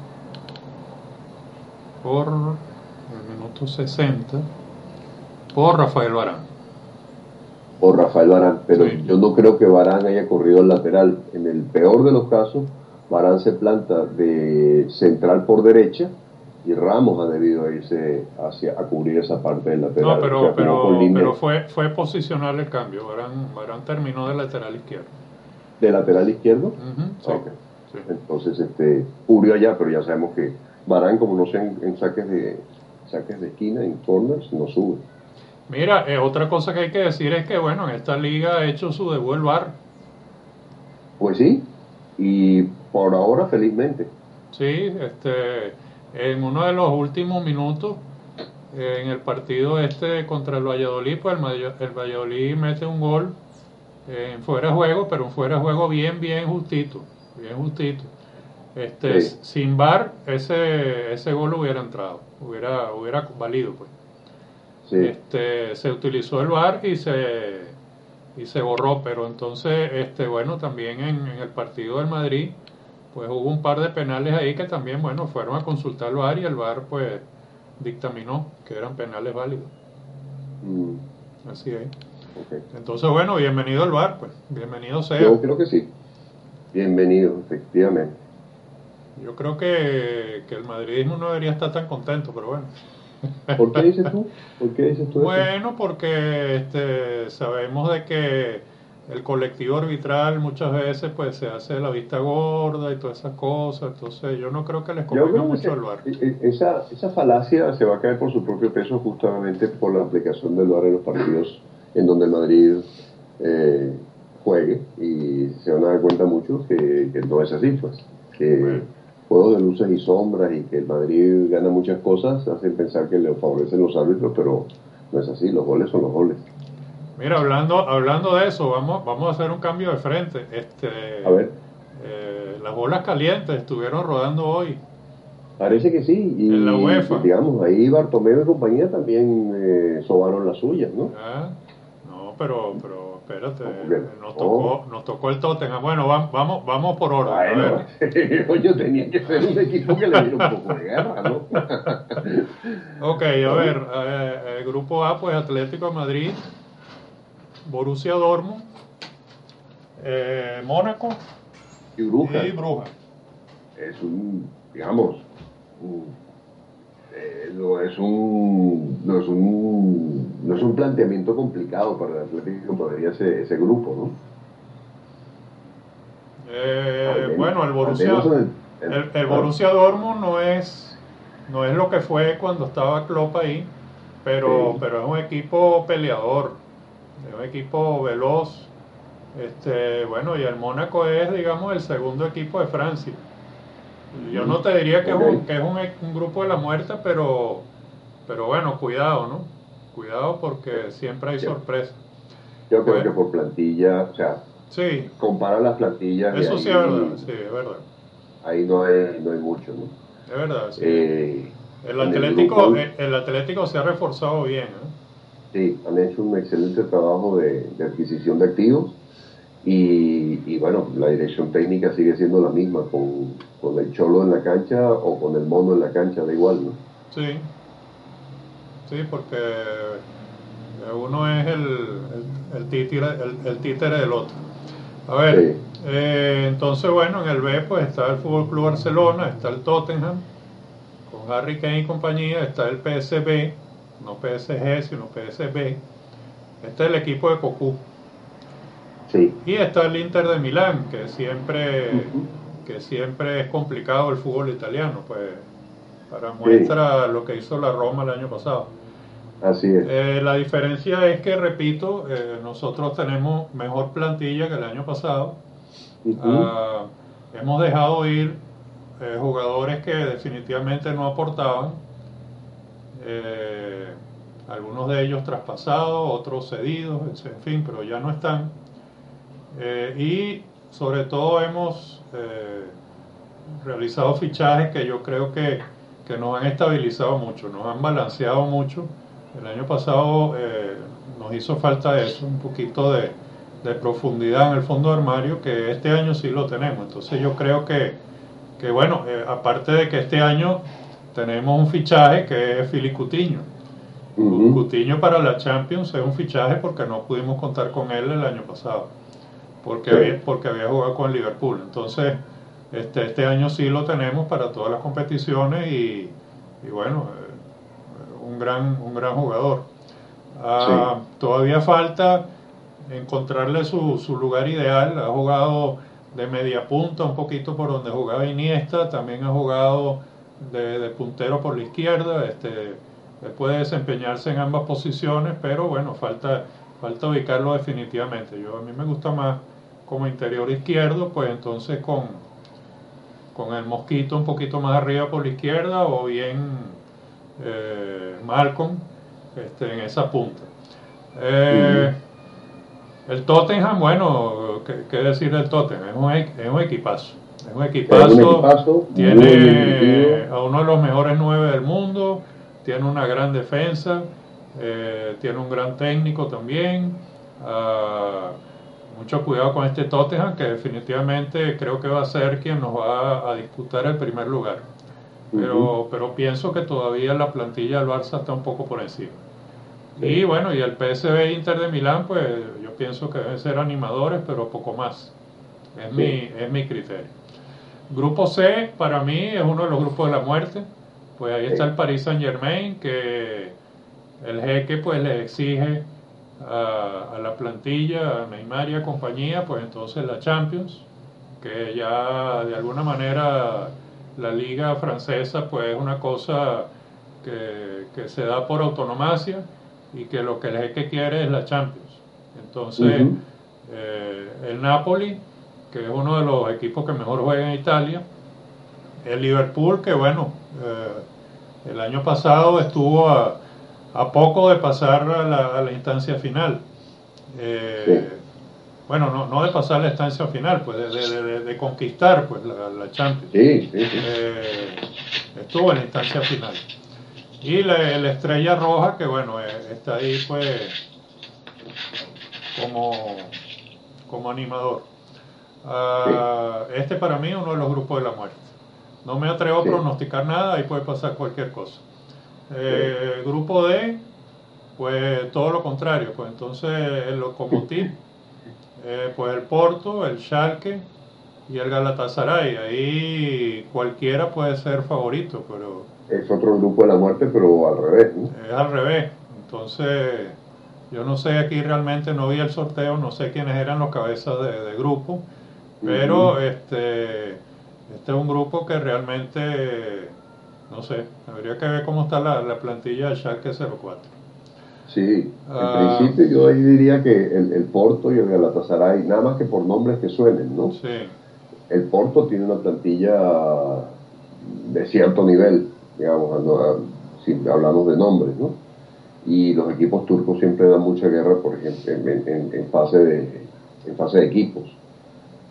por el minuto sesenta por Rafael Varane. Por Rafael Varane, pero sí. Yo no creo que Varane haya corrido al lateral. En el peor de los casos, Varane se planta de central por derecha y Ramos ha debido irse hacia a cubrir esa parte del lateral. No, pero, o sea, pero, pero fue, fue posicional el cambio. Varane, Varane terminó de lateral izquierdo. ¿De lateral izquierdo? Uh-huh, sí, okay. Sí. Entonces, este, cubrió allá, pero ya sabemos que Varane, como no sé en, en saques de saques de esquina, en corners, no sube. Mira, eh, otra cosa que hay que decir es que, bueno, en esta liga ha hecho su debut el V A R. Pues sí, y por ahora felizmente. Sí, este, en uno de los últimos minutos, eh, en el partido este contra el Valladolid, pues el, el Valladolid mete un gol eh, en fuera de juego, pero un fuera de juego bien, bien justito, bien justito. Este, sí. Sin V A R, ese, ese gol hubiera entrado, hubiera, hubiera valido, pues. Sí. Este, se utilizó el V A R y se y se borró, pero entonces este bueno también en, en el partido del Madrid pues hubo un par de penales ahí que también bueno fueron a consultar el V A R y el V A R pues dictaminó que eran penales válidos. Mm. Así es. Okay. Entonces bueno, bienvenido al V A R, pues bienvenido sea. Yo creo que sí, bienvenido, efectivamente. Yo creo que, que el madridismo no debería estar tan contento, pero bueno. ¿Por qué dices tú? ¿Por qué dices tú bueno, eso? Porque este, sabemos de que el colectivo arbitral muchas veces pues se hace la vista gorda y todas esas cosas, entonces yo no creo que les convenga mucho el V A R. Esa, esa falacia se va a caer por su propio peso justamente por la aplicación del V A R en los partidos en donde el Madrid eh, juegue, y se van a dar cuenta muchos que, que no es así, pues, que... Bueno. Juegos de luces y sombras y que el Madrid gana muchas cosas hacen pensar que le favorecen los árbitros, pero no es así, los goles son los goles. Mira, hablando hablando de eso, vamos vamos a hacer un cambio de frente. Este, a ver. Eh, las bolas calientes estuvieron rodando hoy. Parece que sí, y en la UEFA. Digamos, ahí Bartomeu y compañía también eh, sobaron las suyas, ¿no? Ah, no, pero, pero espérate, nos tocó, oh. nos tocó el Tottenham. Bueno, vamos, vamos, vamos por orden. Bueno, a ver. Yo tenía que ser un equipo que le diera un poco de guerra, ¿no? Ok, a ver, eh, el grupo A, pues Atlético de Madrid, Borussia Dortmund, eh, Mónaco y Brujas. Y Brujas. Es un, digamos, un, eh, no es un no es un no es un planteamiento complicado para el Atlético podría ser ese grupo, ¿no? Eh, menos, bueno, el Borussia el, el, el, el Borussia Dortmund no es no es lo que fue cuando estaba Klopp ahí, pero sí. pero es un equipo peleador, es un equipo veloz. Este, bueno, y el Mónaco es, digamos, el segundo equipo de Francia. Yo no te diría que okay. es, un, que es un, un grupo de la muerte, pero, pero bueno, cuidado, ¿no? Cuidado porque siempre hay sí. sorpresas. Yo creo bueno. que por plantilla, o sea, sí. compara las plantillas. Eso ahí, sí es verdad, sí, es verdad. Ahí no hay, no hay mucho, ¿no? Es verdad, sí. Eh, El en el Atlético, grupo, el, el Atlético se ha reforzado bien, ¿eh? sí, han hecho un excelente trabajo de, de adquisición de activos y, y bueno, la dirección técnica sigue siendo la misma, con, con el Cholo en la cancha o con el Mono en la cancha, da igual, ¿no? Sí, sí, porque uno es el, el, el títere, el, el títere del otro. A ver, Sí. eh, entonces bueno, en el B pues está el Fútbol Club Barcelona, está el Tottenham, con Harry Kane y compañía, está el P S V, no P S G, sino P S V, este es el equipo de Cocu, Sí. y está el Inter de Milán, que siempre, Ujú. que siempre es complicado el fútbol italiano, pues para Sí, muestra lo que hizo la Roma el año pasado. así es. Eh, la diferencia es que, repito, eh, nosotros tenemos mejor plantilla que el año pasado. Ujú. Uh, hemos dejado ir eh, jugadores que definitivamente no aportaban, eh, algunos de ellos traspasados, otros cedidos, en fin, pero ya no están. Eh, y sobre todo hemos eh, realizado fichajes que yo creo que, que nos han estabilizado mucho, nos han balanceado mucho. El año pasado eh, nos hizo falta eso, un poquito de, de profundidad en el fondo de armario, que este año sí lo tenemos. Entonces yo creo que, que bueno, eh, aparte de que este año tenemos un fichaje que es Fili Coutinho. Ujú. Coutinho para la Champions es un fichaje porque no pudimos contar con él el año pasado, porque Sí, había, porque había jugado con el Liverpool. Entonces, este, este año sí lo tenemos para todas las competiciones y, y bueno, eh, un, gran, un gran jugador. sí. Ah, todavía falta encontrarle su, su lugar ideal. Ha jugado de media punta, un poquito por donde jugaba Iniesta, también ha jugado de, de puntero por la izquierda. Este, puede desempeñarse en ambas posiciones, pero bueno, falta, falta ubicarlo definitivamente. Yo, a mí me gusta más como interior izquierdo, pues entonces con, con el Mosquito un poquito más arriba por la izquierda o bien eh, Malcolm este, en esa punta. Eh, Ujú. el Tottenham, bueno, ¿qué, qué decir del Tottenham? Es un, es un equipazo. Es un Es un equipazo, equipazo muy bien tiene dirigido. a uno de los mejores nueve del mundo, tiene una gran defensa, eh, tiene un gran técnico también. Uh, mucho cuidado con este Tottenham, que definitivamente creo que va a ser quien nos va a, a disputar el primer lugar. Ujú. Pero, pero pienso que todavía la plantilla del Barça está un poco por encima. Y Sí, bueno, y el P S V Inter de Milán, pues yo pienso que deben ser animadores, pero poco más. Es sí, mi, es mi criterio. Grupo C, para mí, es uno de los grupos de la muerte. Pues ahí está el sí. Paris Saint Germain, que el jeque pues le exige a, a la plantilla, a Neymar y a compañía, pues entonces la Champions, que ya de alguna manera la liga francesa pues es una cosa que, que se da por autonomacia y que lo que el jeque quiere es la Champions. Entonces, Ujú. eh, el Napoli, que es uno de los equipos que mejor juega en Italia, el Liverpool, que bueno, eh, el año pasado estuvo a, a poco de pasar a la, a la instancia final. Eh, Sí, bueno, no, no de pasar la instancia final, pues de, de, de, de conquistar pues la, la Champions. sí, sí, sí. Eh, estuvo en la instancia final. Y la, la estrella roja, que bueno, eh, está ahí pues como, como animador. Sí, Uh, este para mí es uno de los grupos de la muerte. No me atrevo a sí, pronosticar nada, ahí puede pasar cualquier cosa. sí. Eh, grupo D, pues todo lo contrario, pues entonces el Lokomotiv, eh, pues el Porto, el Schalke y el Galatasaray. Ahí cualquiera puede ser favorito, pero Es otro grupo de la muerte, pero al revés, ¿no? es al revés. Entonces, yo no sé, aquí realmente no vi el sorteo, no sé quiénes eran los cabezas de, de grupo, pero Ujú. este, este es un grupo que realmente, no sé, habría que ver cómo está la, la plantilla del Schalke cero cuatro. Sí, en Ah, principio yo ahí diría que el, el Porto y el Galatasaray, nada más que por nombres que suenen, ¿no? sí, El Porto tiene una plantilla de cierto nivel, digamos, no- ah, si hablamos de nombres, ¿no? Y los equipos turcos siempre dan mucha guerra, por ejemplo, en, en- en fase de, en fase de equipos.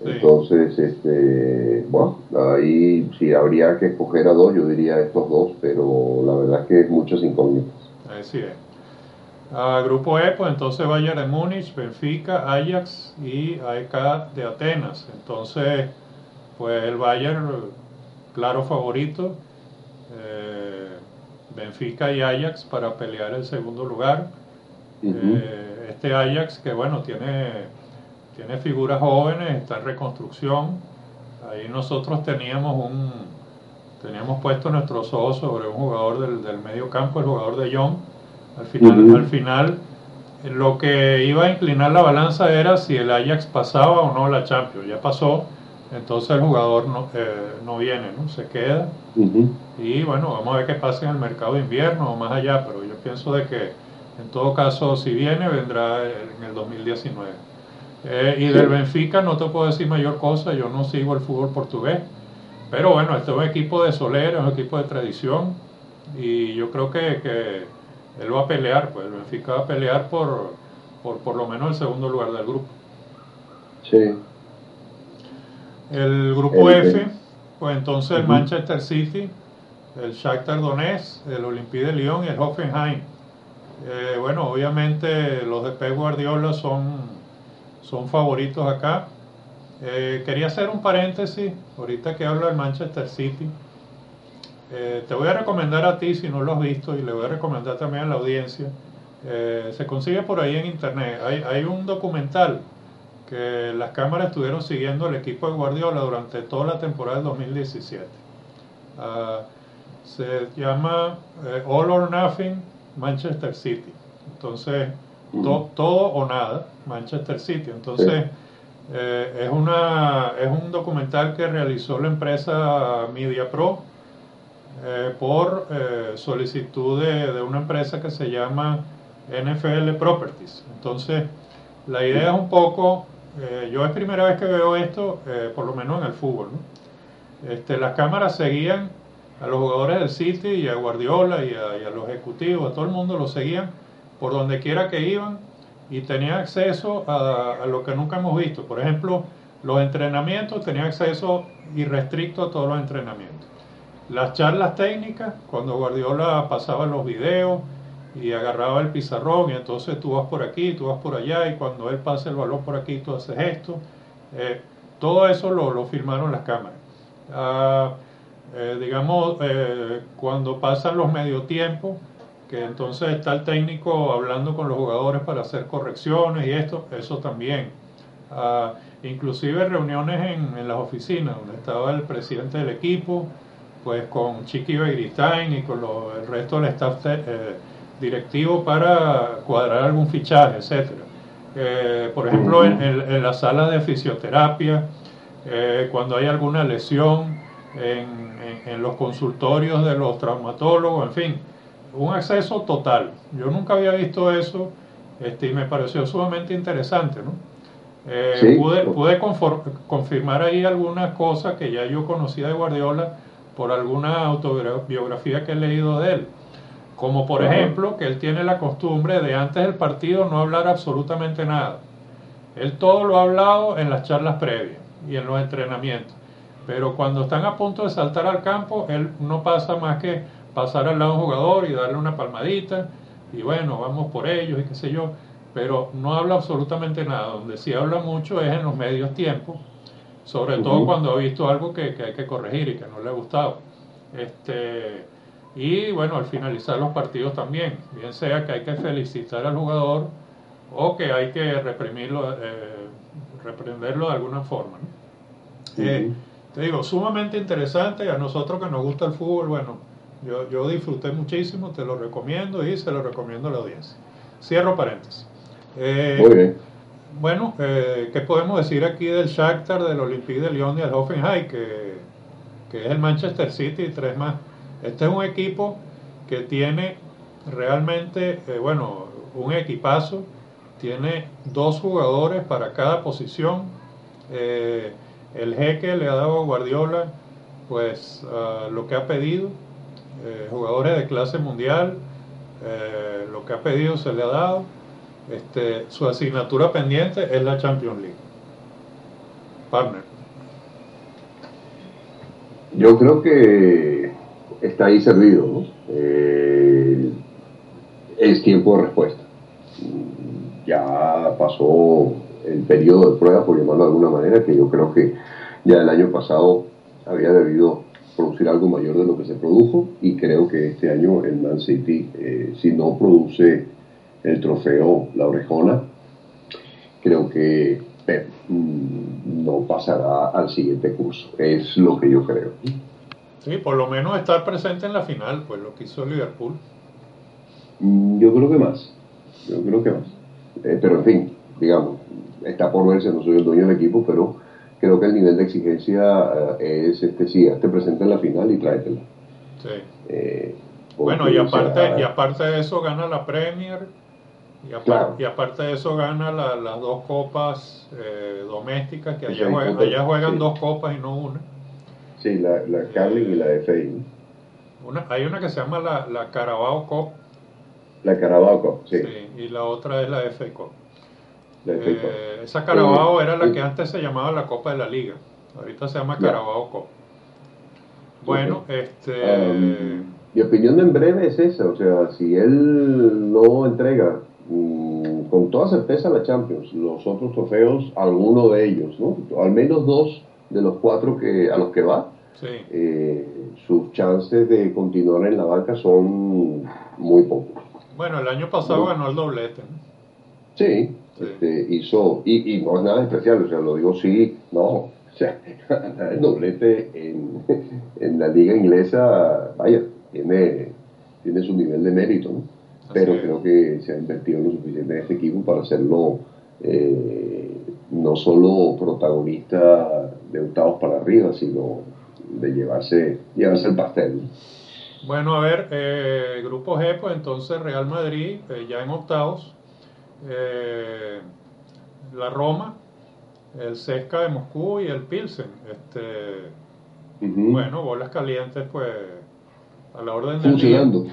Sí. Entonces, este, bueno, ahí si habría que escoger a dos, yo diría estos dos, pero la verdad es que es muchas incógnitas. Así es. Uh, grupo E, pues entonces Bayern de Múnich, Benfica, Ajax y A E K de Atenas. Entonces, pues el Bayern, claro favorito, eh, Benfica y Ajax para pelear el segundo lugar. Uh-huh. Eh, este Ajax que bueno, tiene, tiene figuras jóvenes, está en reconstrucción. Ahí nosotros teníamos un teníamos puesto nuestros ojos sobre un jugador del, del medio campo, el jugador de Jong. Al final, Uh-huh. al final lo que iba a inclinar la balanza era si el Ajax pasaba o no la Champions. Ya pasó, entonces el jugador no, eh, no viene, ¿no? Se queda. Uh-huh. Y bueno, vamos a ver qué pasa en el mercado de invierno o más allá, pero yo pienso de que en todo caso si viene vendrá en el dos mil diecinueve. Eh, y Sí. del Benfica no te puedo decir mayor cosa, yo no sigo el fútbol portugués, pero bueno, este es un equipo de solera, es un equipo de tradición y yo creo que, que él va a pelear, pues el Benfica va a pelear por, por por lo menos el segundo lugar del grupo. Sí. El grupo El, F, el, pues entonces el uh-huh. Manchester City, el Shakhtar Donetsk, el Olympique de Lyon y el Hoffenheim. Eh, bueno, obviamente los de Pep Guardiola son, son favoritos acá. Eh, quería hacer un paréntesis, ahorita que hablo del Manchester City. Eh, te voy a recomendar a ti, si no lo has visto, y le voy a recomendar también a la audiencia. Eh, se consigue por ahí en internet. Hay, hay un documental que las cámaras estuvieron siguiendo el equipo de Guardiola durante toda la temporada del dos mil diecisiete. Uh, se llama eh, All or Nothing Manchester City. Entonces, Uh-huh. to, todo o nada Manchester City. Entonces, sí. eh, es, una, es un documental que realizó la empresa Media Pro eh, por eh, solicitud de, de una empresa que se llama N F L Properties. Entonces, la idea es un poco, eh, yo es primera vez que veo esto, eh, por lo menos en el fútbol, ¿no? Este, las cámaras seguían a los jugadores del City y a Guardiola y a, y a los ejecutivos, a todo el mundo los seguían por donde quiera que iban y tenían acceso a, a lo que nunca hemos visto. Por ejemplo, los entrenamientos, tenían acceso irrestricto a todos los entrenamientos. Las charlas técnicas, cuando Guardiola pasaba los videos y agarraba el pizarrón y entonces tú vas por aquí, tú vas por allá y cuando él pasa el balón por aquí tú haces esto. Eh, todo eso lo, lo filmaron las cámaras. Uh, eh, digamos, eh, cuando pasan los mediotiempos, que entonces está el técnico hablando con los jugadores para hacer correcciones y esto, eso también. Uh, inclusive reuniones en, en las oficinas, donde estaba el presidente del equipo, pues con Chiqui Begiristain y con lo, el resto del staff te, eh, directivo para cuadrar algún fichaje, etcétera. Eh, por ejemplo, uh-huh. en, en, en la sala de fisioterapia, eh, cuando hay alguna lesión, en, en, en los consultorios de los traumatólogos, en fin, un acceso total. Yo nunca había visto eso este, y me pareció sumamente interesante, ¿no? Eh, sí. Pude, pude conform, confirmar ahí algunas cosas que ya yo conocía de Guardiola por alguna autobiografía que he leído de él. Como por uh-huh. ejemplo, que él tiene la costumbre de antes del partido no hablar absolutamente nada. Él todo lo ha hablado en las charlas previas y en los entrenamientos. Pero cuando están a punto de saltar al campo, él no pasa más que pasar al lado de un jugador y darle una palmadita y bueno, vamos por ellos y qué sé yo. Pero no habla absolutamente nada. Donde sí habla mucho es en los medios tiempos, sobre uh-huh. todo cuando ha visto algo que, que hay que corregir y que no le ha gustado. Este, y bueno, al finalizar los partidos también, bien sea que hay que felicitar al jugador o que hay que reprimirlo, eh, reprenderlo de alguna forma, ¿no? Uh-huh. eh, te digo, sumamente interesante. A nosotros que nos gusta el fútbol, bueno, yo, yo disfruté muchísimo, te lo recomiendo y se lo recomiendo a la audiencia. Cierro paréntesis. Eh, Muy bien. Bueno, eh, ¿qué podemos decir aquí del Shakhtar, del Olympique de Lyon y del Hoffenheim, que, que es el Manchester City y tres más? Este es un equipo que tiene realmente, eh, bueno, un equipazo, tiene dos jugadores para cada posición. Eh, el jeque le ha dado a Guardiola pues uh, lo que ha pedido, eh, jugadores de clase mundial, eh, lo que ha pedido se le ha dado. Este, su asignatura pendiente es la Champions League. partner. Yo creo que está ahí servido, ¿no? Eh, es tiempo de respuesta. Ya pasó el periodo de prueba, por llamarlo de alguna manera, que yo creo que ya el año pasado había debido producir algo mayor de lo que se produjo, y creo que este año el Man City, eh, si no produce el trofeo La Orejona, creo que Pep mmm, no pasará al siguiente curso. Es lo que yo creo. Sí, por lo menos estar presente en la final, pues lo que hizo Liverpool. Mm, yo creo que más. Yo creo que más. Eh, pero en fin, digamos, está por verse, no soy el dueño del equipo, pero creo que el nivel de exigencia eh, es este, sí, hazte presente en la final y tráetela. Sí. Eh, Bueno, y aparte, sea, y aparte de eso gana la Premier, y, aparte, claro, y aparte de eso gana la, las dos copas eh, domésticas, que allá F A juegan, Cup, allá juegan sí, dos copas y no una. sí, la, la Carling y la Eh, F A, ¿no? una hay una que se llama la, la Carabao Cup, La Carabao Cup, sí, sí, y la otra es la F A Cup. la F A Cup. Eh, esa Eh, Carabao era la que eh, antes se llamaba la Copa de la Liga, ahorita se llama ya, Carabao Cup. ok. Bueno, este... Um, mi opinión en breve es esa, o sea, si él no entrega mm, con toda certeza la Champions, los otros trofeos, alguno de ellos, ¿no? Al menos dos de los cuatro que a los que va, Sí. eh, sus chances de continuar en la banca son muy pocos. Bueno, el año pasado Muy, ganó el doblete, ¿no? sí, Sí. este, hizo, y, y no es nada especial, o sea, lo digo sí, no, o sea, el doblete en, en la liga inglesa, vaya, tiene, tiene su nivel de mérito, ¿no? Así Pero es. creo que se ha invertido lo suficiente en este equipo para hacerlo eh, no solo protagonista de octavos para arriba, sino de llevarse, llevarse el pastel, ¿no? Bueno, a ver, eh, grupo G, pues entonces Real Madrid, eh, ya en octavos, eh, la Roma, el C S K A de Moscú y el Pilsen. Este, Ujú. bueno, bolas calientes, pues a la orden del día. Funcionando.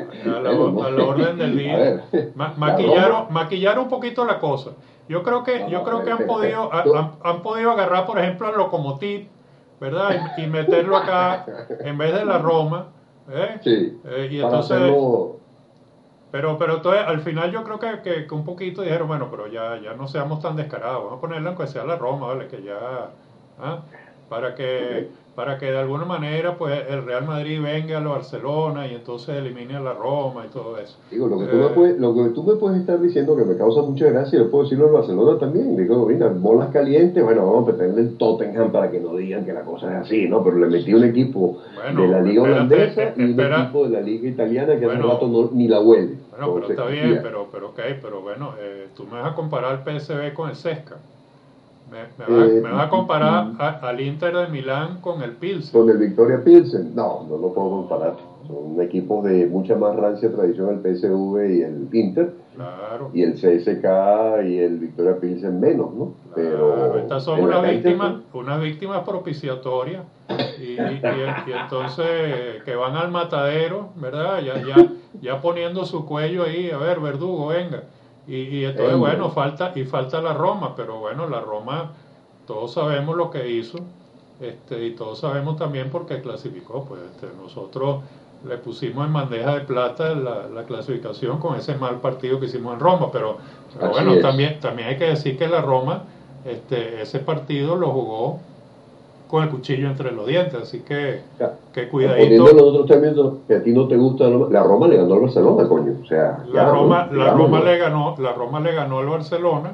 A la, Bueno, no. a la orden del A día. ver, Ma- la Roma. maquillaron, maquillaron un poquito la cosa. Yo creo que, No, yo no, a creo ver, que han espera, espera. podido, ha- Tú- han, han podido agarrar, por ejemplo, al Lokomotiv, ¿verdad? Y, y meterlo acá en vez de la Roma. ¿eh? Sí, Eh, y para entonces, hacerlo. pero, pero entonces, al final yo creo que, que, que un poquito dijeron, bueno, pero ya, ya no seamos tan descarados, vamos a ponerle aunque sea la Roma, ¿vale? Que ya, ¿ah? Para que, Ok. para que de alguna manera, pues, el Real Madrid venga a la Barcelona y entonces elimine a la Roma y todo eso. Digo, lo que tú me Eh, puedes, lo que tú me puedes estar diciendo que me causa mucha gracia, yo puedo decirlo en Barcelona también. Digo, mira, bolas calientes, bueno, vamos a meterle el Tottenham para que no digan que la cosa es así, ¿no? Pero le metí un equipo de la bueno, liga espérate, holandesa eh, y un espera, equipo de la liga italiana que hace rato bueno, no, ni la huele. bueno, pero Entonces, está bien, mira, pero, pero ok, pero bueno, eh, tú me vas a comparar el P S V con el C S K A. Me, me vas, eh, me vas a comparar a- al Inter de Milán con el Pilsen. con el Victoria Pilsen, no, no lo puedo comparar. No, Son equipos de mucha más rancia tradición, el P S V y el Inter, claro, y el C S K A y el Victoria Pilsen menos, ¿no? claro. Pero Estas son en la unas cancha víctimas, son... unas víctimas propiciatorias y, y, y entonces eh, que van al matadero, ¿verdad? Ya, ya, ya poniendo su cuello ahí, a ver, verdugo, venga. Y, y entonces, bueno, Hombre, falta, y falta la Roma, pero bueno, la Roma, todos sabemos lo que hizo, este, y todos sabemos también por qué clasificó, pues este, nosotros le pusimos en bandeja de plata la, la clasificación con ese mal partido que hicimos en Roma, pero, pero así bueno, es. también, también hay que decir que la Roma, este, ese partido lo jugó con el cuchillo entre los dientes, así que, Ya, que poniendo los cuidadito. otros términos que a ti no te gusta, ¿no? La Roma le ganó al Barcelona, coño. O sea, La ya, ¿no? Roma, la Roma Digámoslo. le ganó, la Roma le ganó al Barcelona,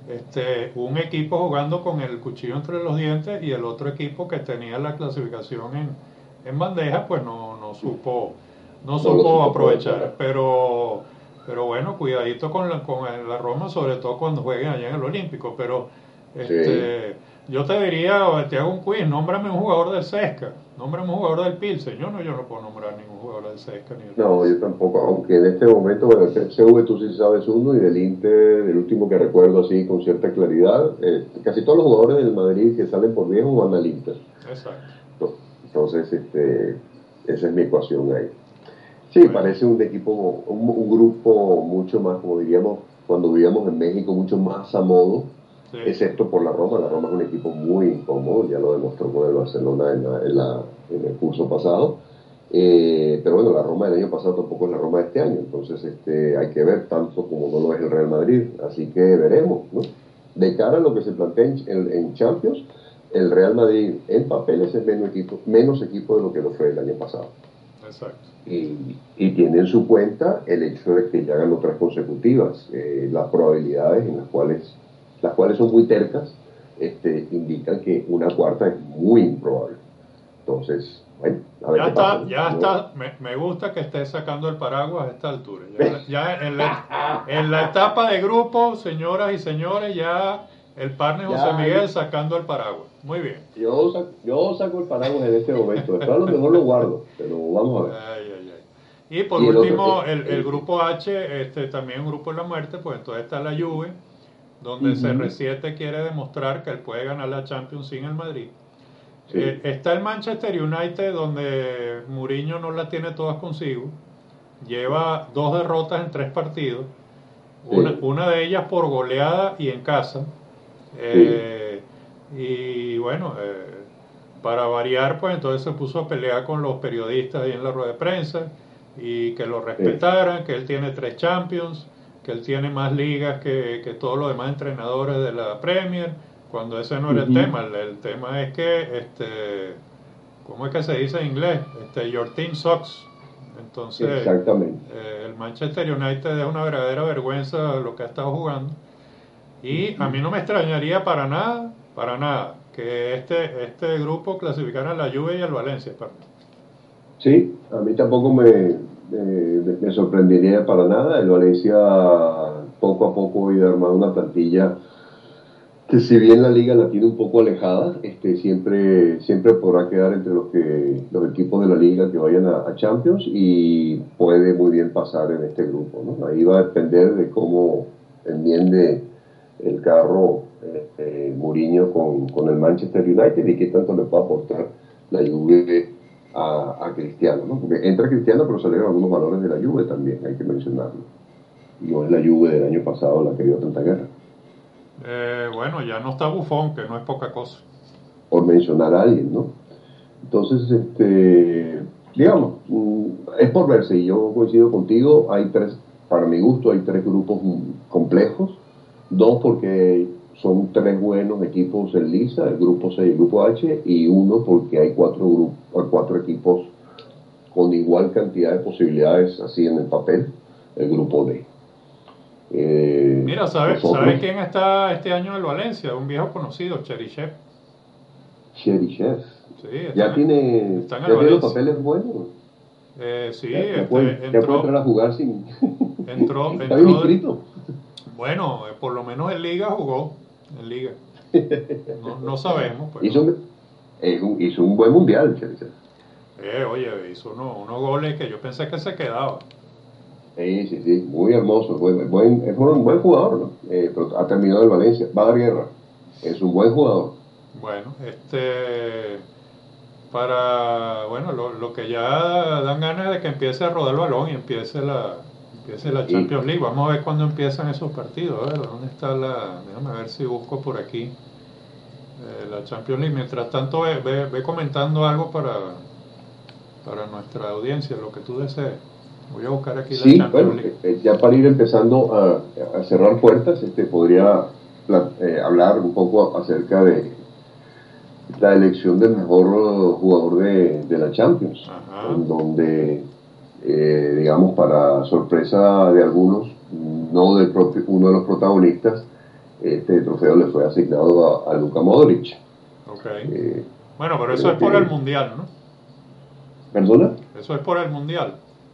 este, un equipo jugando con el cuchillo entre los dientes y el otro equipo que tenía la clasificación en, en bandeja, pues no, no supo, no No lo supo supo aprovechar. aprovechar. Pero, pero bueno, cuidadito con la, con la Roma, sobre todo cuando jueguen allá en el Olímpico. Pero Sí. este, yo te diría, te hago un quiz, nómbrame un jugador del C S K A, nómbrame un jugador del Pilsen. Yo no, yo no puedo nombrar ningún jugador del C S K A ni del No, Pilsen. yo tampoco, aunque en este momento, bueno, el P S V tú sí sabes uno, y del Inter, el último que recuerdo así con cierta claridad, eh, casi todos los jugadores del Madrid que salen por viejos van al Inter. Exacto. Entonces, este, esa es mi ecuación ahí. Sí, Bueno, parece un equipo, un, un grupo mucho más, como diríamos, cuando vivíamos en México, mucho más a modo, sí. excepto por la Roma. La Roma es un equipo muy incómodo, ya lo demostró con el Barcelona en, la, en, la, en el curso pasado. Eh, pero bueno, la Roma del año pasado tampoco es la Roma de este año, entonces este, hay que ver tanto como no lo es el Real Madrid, así que veremos, ¿no? De cara a lo que se plantea en, en, en Champions, el Real Madrid en papeles es menos equipo, menos equipo de lo que lo fue el año pasado. Exacto. Y, y tiene en su cuenta el hecho de que ya ganó tres consecutivas, eh, las probabilidades en las cuales, las cuales son muy tercas, este, indican que una cuarta es muy improbable. Entonces, bueno, a ver Ya qué está, pasa. ya ¿no? está, me, me gusta que estés sacando el paraguas a esta altura. Ya, ya en, la, en la etapa de grupo, señoras y señores, ya el partner José Ya, Miguel sacando el paraguas. Muy bien. yo, saco, yo saco el paraguas en este momento. Después a lo mejor lo guardo, pero vamos a ver. Ay, ay, ay. Y por Y el otro, último, eh, el, el el, grupo H, este, también un grupo de la muerte, pues entonces está la Juve, donde uh-huh, C R siete quiere demostrar que él puede ganar la Champions sin el Madrid. Eh, sí, está el Manchester United, donde Mourinho no la tiene todas consigo. Lleva dos derrotas en tres partidos, una, sí, una de ellas por goleada y en casa. sí, Eh, y bueno, eh, para variar, pues entonces se puso a pelear con los periodistas ahí en la rueda de prensa y que lo sí, respetaran, que él tiene tres Champions, que él tiene más ligas que, que todos los demás entrenadores de la Premier, cuando ese no era el uh-huh, tema. El, el tema es que, este, ¿cómo es que se dice en inglés? Este, your team sucks. Entonces, exactamente. eh, el Manchester United es una verdadera vergüenza lo que ha estado jugando. Y a Uh-huh. mí no me extrañaría para nada, para nada, que este, este grupo clasificara a la Juve y al Valencia. Para mí. Sí, a mí tampoco me, me, me sorprendería para nada. El Valencia poco a poco ha ido armando una plantilla que si bien la liga la tiene un poco alejada, este, siempre, siempre podrá quedar entre los que los equipos de la liga que vayan a, a Champions y puede muy bien pasar en este grupo, ¿no? Ahí va a depender de cómo enmiende el carro este, Mourinho con, con el Manchester United y qué tanto le puede aportar la Juve a, a Cristiano, ¿no? Porque entra Cristiano pero salieron algunos valores de la Juve también, hay que mencionarlo. Y no es la Juve del año pasado la que dio tanta guerra. Eh, bueno, ya no está Bufón, que no es poca cosa. Por mencionar a alguien, ¿no? Entonces, este, digamos, mm, es por verse, y yo coincido contigo, hay tres, para mi gusto, hay tres grupos complejos, dos porque son tres buenos equipos en lisa, el grupo C y el grupo H, y uno porque hay cuatro, grupos, cuatro equipos con igual cantidad de posibilidades, así en el papel, el grupo D. Eh, Mira, ¿sabe, ¿sabe nosotros, quién está este año en el Valencia? Un viejo conocido, Cherichev. Cherichev, Sí, ya está, tiene, está en el ya tiene los Valencia. papeles buenos. Eh, sí, Ya, ya, puede, este, ya puede entrar entró, a jugar sin. entró, Está bien entró, inscrito. bueno, eh, por lo menos en Liga jugó, en Liga. No, no sabemos, pues hizo, no. un, eh, un- hizo un buen mundial, Chelsea. Eh, oye, hizo uno- unos goles que yo pensé que se quedaba. Sí, sí, sí, muy hermoso. Buen, buen, es un buen jugador, ¿no? Eh, pero ha terminado en Valencia. Va a dar guerra. Es un buen jugador. Bueno, este, para, bueno, lo, lo que ya dan ganas de que empiece a rodar el balón y empiece la, empiece la Y, Champions League. Vamos a ver cuándo empiezan esos partidos. A ver, ¿dónde está la? Déjame ver si busco por aquí eh, la Champions League. Mientras tanto, ve, ve, ve comentando algo para, para nuestra audiencia, lo que tú desees. Voy a buscar aquí la sí, Champions bueno, League. eh, eh, ya para ir empezando a, a cerrar puertas, este, podría pla- eh, hablar un poco acerca de la elección del mejor uh, jugador de, de la Champions, Ajá, en donde, eh, digamos, para sorpresa de algunos, no del propio, uno de los protagonistas, este trofeo le fue asignado a, a Luka Modric. ok. Eh, Bueno, pero eso creo es por el que, Mundial, ¿no? ¿Perdona? Eso es por el Mundial.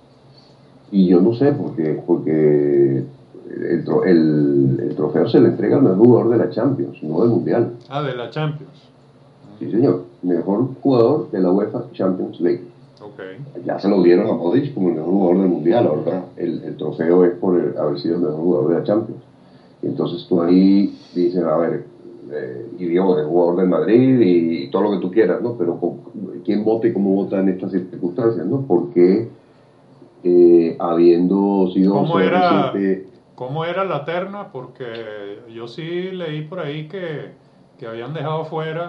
Y yo no sé, porque, porque el, tro- el, el trofeo se le entrega al mejor jugador de la Champions, no del Mundial. Ah, de la Champions. Sí, señor, mejor jugador de la UEFA Champions League. Ok. Ya se lo dieron a Modric como el mejor jugador del mundial, ahora el, el trofeo es por el- haber sido el mejor jugador de la Champions. Y entonces tú ahí dices, a ver, eh, y digo, el jugador del Madrid y, y todo lo que tú quieras, ¿no? Pero con- ¿quién vota y cómo vota en estas circunstancias, ¿no? Porque eh, habiendo sido ¿Cómo era, C R siete. ¿Cómo era la terna? Porque yo sí leí por ahí que, que habían dejado fuera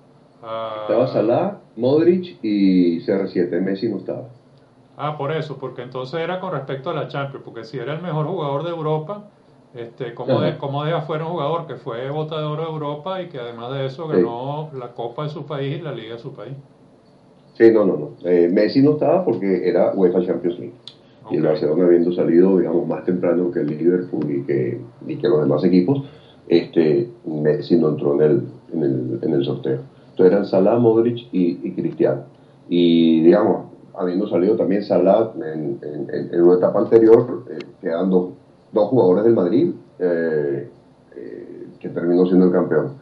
Estaba a... Salah, Modric y C R siete. Messi no estaba. Ah, por eso, porque entonces era con respecto a la Champions, porque si era el mejor jugador de Europa, este, ¿cómo, de, Ajá, cómo deja fuera un jugador que fue bota de oro de Europa y que además de eso sí. ganó la Copa de su país y la Liga de su país? Sí, no, no, no. Eh, Messi no estaba porque era UEFA Champions League. Y el Ok. Barcelona habiendo salido, digamos, más temprano que el Liverpool y que, y que los demás equipos, este, Messi no entró en el, en el, en el sorteo. Entonces eran Salah, Modric y, y Cristiano. Y, digamos, habiendo salido también Salah en, en, en una etapa anterior, eh, quedan dos, dos jugadores del Madrid eh, eh, que terminó siendo el campeón.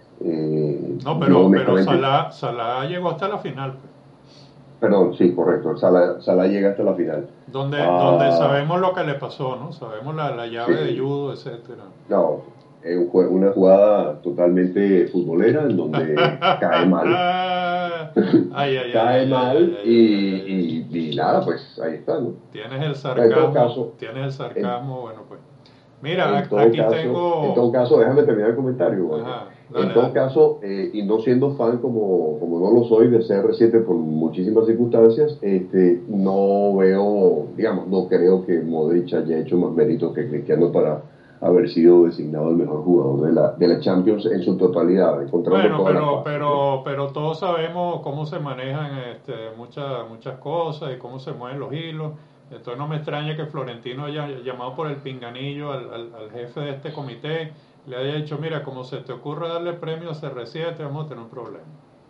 Eh, No, yo pero, pero honestamente Salah, Salah llegó hasta la final, pues, Perdón, sí, correcto. Salah, Salah llega hasta la final. donde, donde Ah, sabemos lo que le pasó, ¿no? Sabemos la, la llave de sí, judo, etcétera. no, es un jue- una jugada totalmente futbolera en donde cae mal, Ay, ay, ay, cae ay, ay, ay, mal ay, y, ay, ay, ay. y, y nada, pues ahí está, ¿no? Tienes el En todo sarcasmo, caso, tienes el en, sarcasmo, bueno, pues. Mira, en a- todo aquí caso, en todo tengo... caso, déjame terminar el comentario, Walter. Ajá, En dale, todo dale. caso, eh, y no siendo fan como, como no lo soy de C R siete por muchísimas circunstancias, este, no veo, digamos, no creo que Modric haya hecho más méritos que Cristiano para haber sido designado el mejor jugador de la, de la Champions en su totalidad, encontrando Bueno, todas las pero, fases, ¿no? pero, pero todos sabemos cómo se manejan este, muchas, muchas cosas y cómo se mueven los hilos. Entonces no me extraña que Florentino haya llamado por el pinganillo al, al, al jefe de este comité, le haya dicho, mira, como se te ocurre darle premio a C R siete, vamos a tener un problema.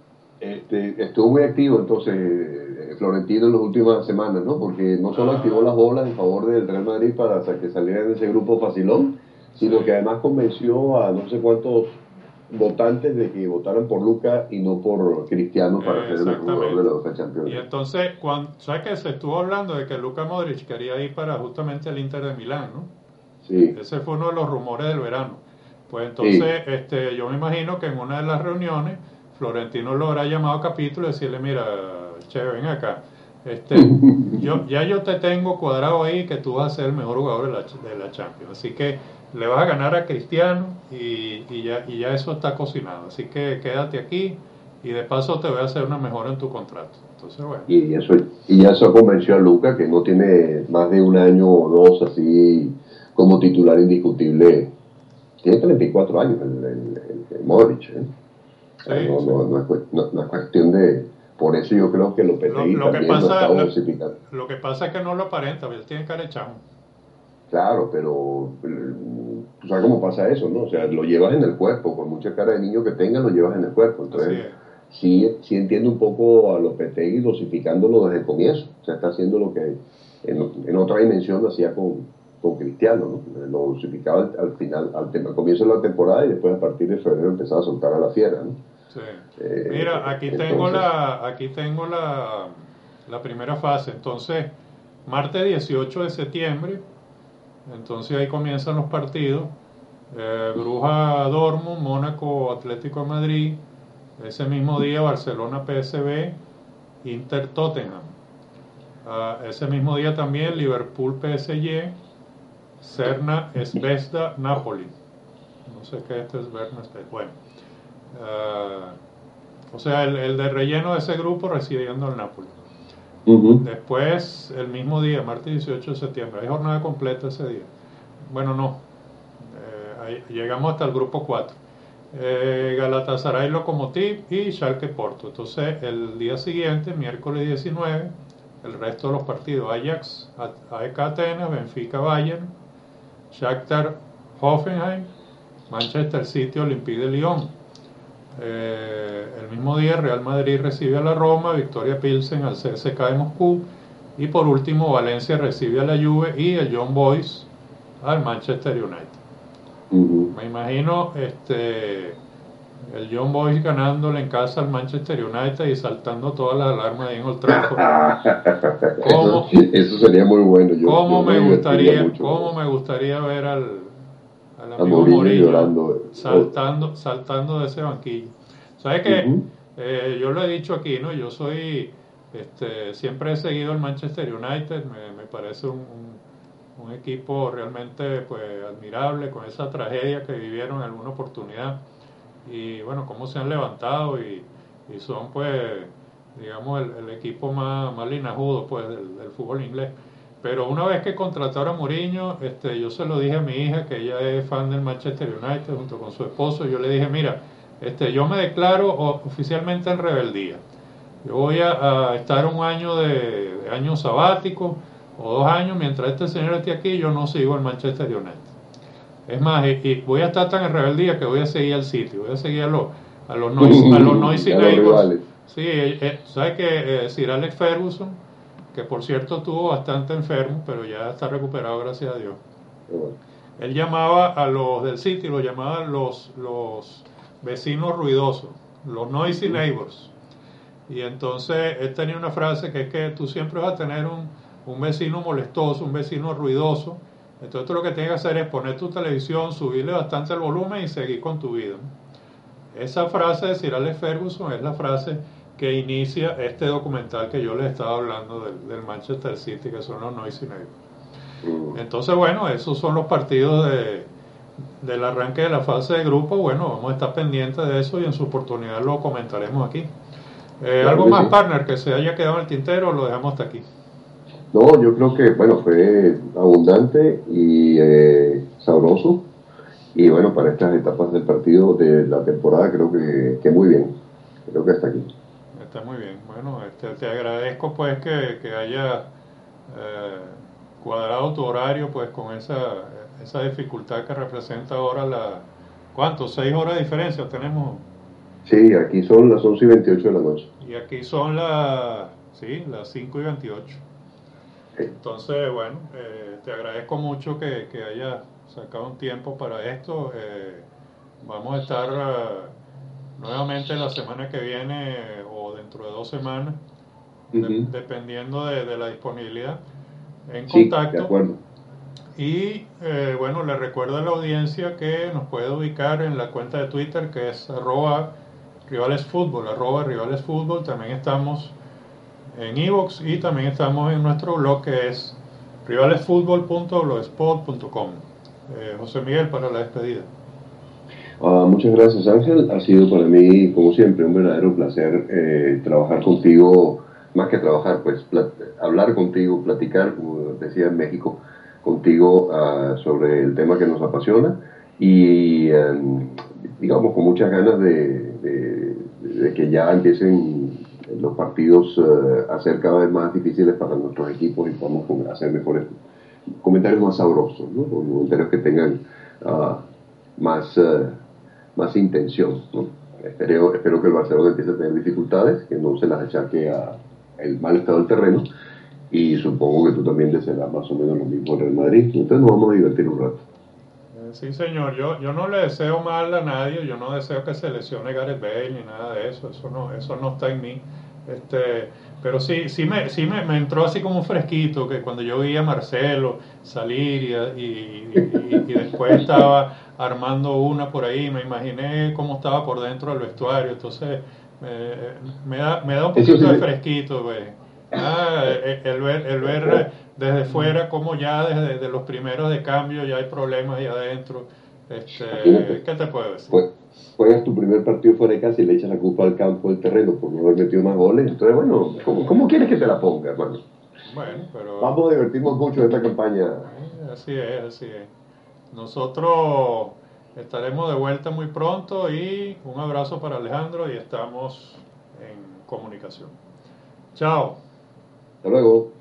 Este, estuvo muy activo entonces eh, Florentino en las últimas semanas, ¿no? Porque no solo activó Ah, las bolas en favor del Real Madrid para sa- que saliera de ese grupo facilón, sí, sino que además convenció a no sé cuántos votantes de que votaran por Luca y no por Cristiano para eh, ser el mejor jugador de exactamente. la UEFA Champions Y League. entonces, cuando, ¿sabes que se estuvo hablando de que Luka Modric quería ir para justamente el Inter de Milán, ¿no? Sí, Ese fue uno de los rumores del verano. Pues sí. entonces, este, yo me imagino que en una de las reuniones, Florentino lo habrá llamado a capítulo y decirle, mira, che, ven acá. Este, yo, ya yo te tengo cuadrado ahí que tú vas a ser el mejor jugador de la, de la Champions. Así que le vas a ganar a Cristiano y, y, ya, y ya eso está cocinado. Así que quédate aquí y de paso te voy a hacer una mejora en tu contrato. Entonces, bueno. Y eso, y ya eso convenció a Luca, que no tiene más de un año o dos así como titular indiscutible. Tiene treinta y cuatro años el, el, el- el Modric, ¿eh? O sea, Sí, no, sí. no, no, es, cue- no- no es cuestión de... Por eso yo creo que Lo, Lopetegui lo que también lo ha pasa, estado lo, dosificando. lo que pasa es que no lo aparenta, él tiene cara de chamo. Claro, pero eh, tú sabes cómo pasa eso, ¿no? O sea, lo llevas en el cuerpo, por mucha cara de niño que tenga, lo llevas en el cuerpo. Así Entonces, es. sí, sí entiendo un poco a Lopetegui dosificándolo desde el comienzo. O sea, está haciendo lo que en, en otra dimensión lo hacía con, con Cristiano, ¿no? Lo dosificaba al, al final, al, al comienzo de la temporada y después a partir de febrero empezaba a soltar a la fiera, ¿no? Sí. Mira, Eh, aquí tengo entonces, la, aquí tengo la, la primera fase. Entonces, martes dieciocho de septiembre, entonces ahí comienzan los partidos. Eh, Bruja Dortmund, Mónaco Atlético de Madrid. Ese mismo día Barcelona P S V, Inter Tottenham. Ah, ese mismo día también Liverpool P S G, Serna Zvezda Napoli. No sé qué esto es Berna. Bueno, ah, o sea, el, el de relleno de ese grupo recibiendo al Napoli. uh-huh. Después, el mismo día, martes dieciocho de septiembre, hay jornada completa ese día. Bueno, no, eh, ahí, llegamos hasta el grupo cuatro. Eh, Galatasaray Lokomotiv y Schalke Porto. Entonces, el día siguiente, miércoles diecinueve, el resto de los partidos: Ajax, A E K Atenas, Benfica Bayern, Shakhtar Hoffenheim, Manchester City Olympique de Lyon. Eh, el mismo día Real Madrid recibe a la Roma, Victoria Pilsen al C S K de Moscú y por último Valencia recibe a la Juve y el Young Boys al Manchester United. Uh-huh. Me imagino este el Young Boys ganándole en casa al Manchester United y saltando todas las alarmas ahí en Old Trafford. eso, ¿Cómo, eso sería muy bueno. Yo, cómo yo me me divertiría gustaría, mucho con cómo eso. me gustaría ver al, al A amigo Mourinho Mourinho llorando. Oh, saltando, saltando de ese banquillo? ¿Sabes qué? uh-huh. Eh, yo lo he dicho aquí, ¿no? Yo soy, este, siempre he seguido el Manchester United, me, me parece un, un, un equipo realmente pues admirable con esa tragedia que vivieron en alguna oportunidad y bueno, cómo se han levantado y, y son pues digamos el, el equipo más, más linajudo pues del, del fútbol inglés. Pero una vez que contrataron a Mourinho, este, yo se lo dije a mi hija, que ella es fan del Manchester United junto con su esposo, yo le dije, mira, este, yo me declaro oficialmente en rebeldía. Yo voy a, a estar un año de, de año sabático o dos años mientras este señor esté aquí, yo no sigo el Manchester United. Es más, y, y voy a estar tan en rebeldía que voy a seguir al sitio, voy a seguir a los, a los, noisy, a los noisy neighbors. Sí, eh, ¿sabes que eh, Sir Alex Ferguson, que por cierto estuvo bastante enfermo, pero ya está recuperado, gracias a Dios? Bueno. Él llamaba a los del sitio, lo llamaba los, los vecinos ruidosos, los noisy neighbors. Y entonces él tenía una frase que es que tú siempre vas a tener un, un vecino molestoso, un vecino ruidoso. Entonces tú lo que tienes que hacer es poner tu televisión, subirle bastante el volumen y seguir con tu vida. Esa frase de Sir Alex Ferguson es la frase que inicia este documental que yo les estaba hablando del, del Manchester City, que son los Noisy Neighbors. Entonces, bueno, esos son los partidos de, del arranque de la fase de grupo. Bueno, vamos a estar pendientes de eso y en su oportunidad lo comentaremos aquí. Eh, Claro ¿Algo que más, sí. partner, que se haya quedado en el tintero o lo dejamos hasta aquí? No, yo creo que, bueno, fue abundante y eh, sabroso. Y bueno, para estas etapas del partido de la temporada creo que, que muy bien. Creo que hasta aquí. Está muy bien. Bueno, este, te agradezco pues que, que haya eh, cuadrado tu horario pues con esa, esa dificultad que representa ahora la... ¿Cuánto? ¿Seis horas de diferencia tenemos? Sí, aquí son las once y veintiocho de la noche. Y aquí son las... Sí, las cinco y veintiocho. Sí. Entonces, bueno, eh, te agradezco mucho que, que haya sacado un tiempo para esto. Eh, vamos a estar uh, nuevamente la semana que viene eh, o dentro de dos semanas, de, Uh-huh. dependiendo de, de la disponibilidad, en Sí, de contacto. acuerdo. Y eh, bueno, le recuerdo a la audiencia que nos puede ubicar en la cuenta de Twitter que es arroba rivalesfutbol, arroba rivalesfutbol. También estamos en iVoox y también estamos en nuestro blog que es rivalesfutbol punto blogspot punto com. Eh, José Miguel, para la despedida. Uh, muchas gracias, Ángel. Ha sido para mí, como siempre, un verdadero placer eh, trabajar contigo, más que trabajar, pues hablar contigo, platicar, como decía en México, contigo uh, sobre el tema que nos apasiona y, um, digamos, con muchas ganas de, de, de que ya empiecen los partidos uh, a ser cada vez más difíciles para nuestros equipos y podamos hacer mejores comentarios más sabrosos, ¿no? Comentarios que tengan uh, más... Uh, más intención, ¿no? Espero, espero que el Barcelona empiece a tener dificultades, que no se las achaque a el mal estado del terreno, y supongo que tú también desearás más o menos lo mismo en el Madrid. Entonces nos vamos a divertir un rato. Eh, sí, señor, yo, yo no le deseo mal a nadie, yo no deseo que se lesione Gareth Bale ni nada de eso, eso no, eso no está en mí. Este, pero sí, sí, me, sí me, me entró así como un fresquito, que cuando yo vi a Marcelo salir y, y, y, y después estaba armando una por ahí, me imaginé cómo estaba por dentro del vestuario, entonces eh, me, da, me da un poquito de fresquito, pues. Ah, el, el ver, el ver desde fuera como ya desde, desde los primeros de cambio ya hay problemas ahí adentro. Este, ¿qué te puedo decir? Pues, juegas tu primer partido fuera de casa y le echas la culpa al campo del terreno por no haber metido más goles. Entonces, bueno, ¿cómo, cómo quieres que te la ponga, hermano? Bueno, pero... Vamos a divertirnos mucho en esta campaña. Eh, así es, así es. Nosotros estaremos de vuelta muy pronto y un abrazo para Alejandro y estamos en comunicación. Chao. Hasta luego.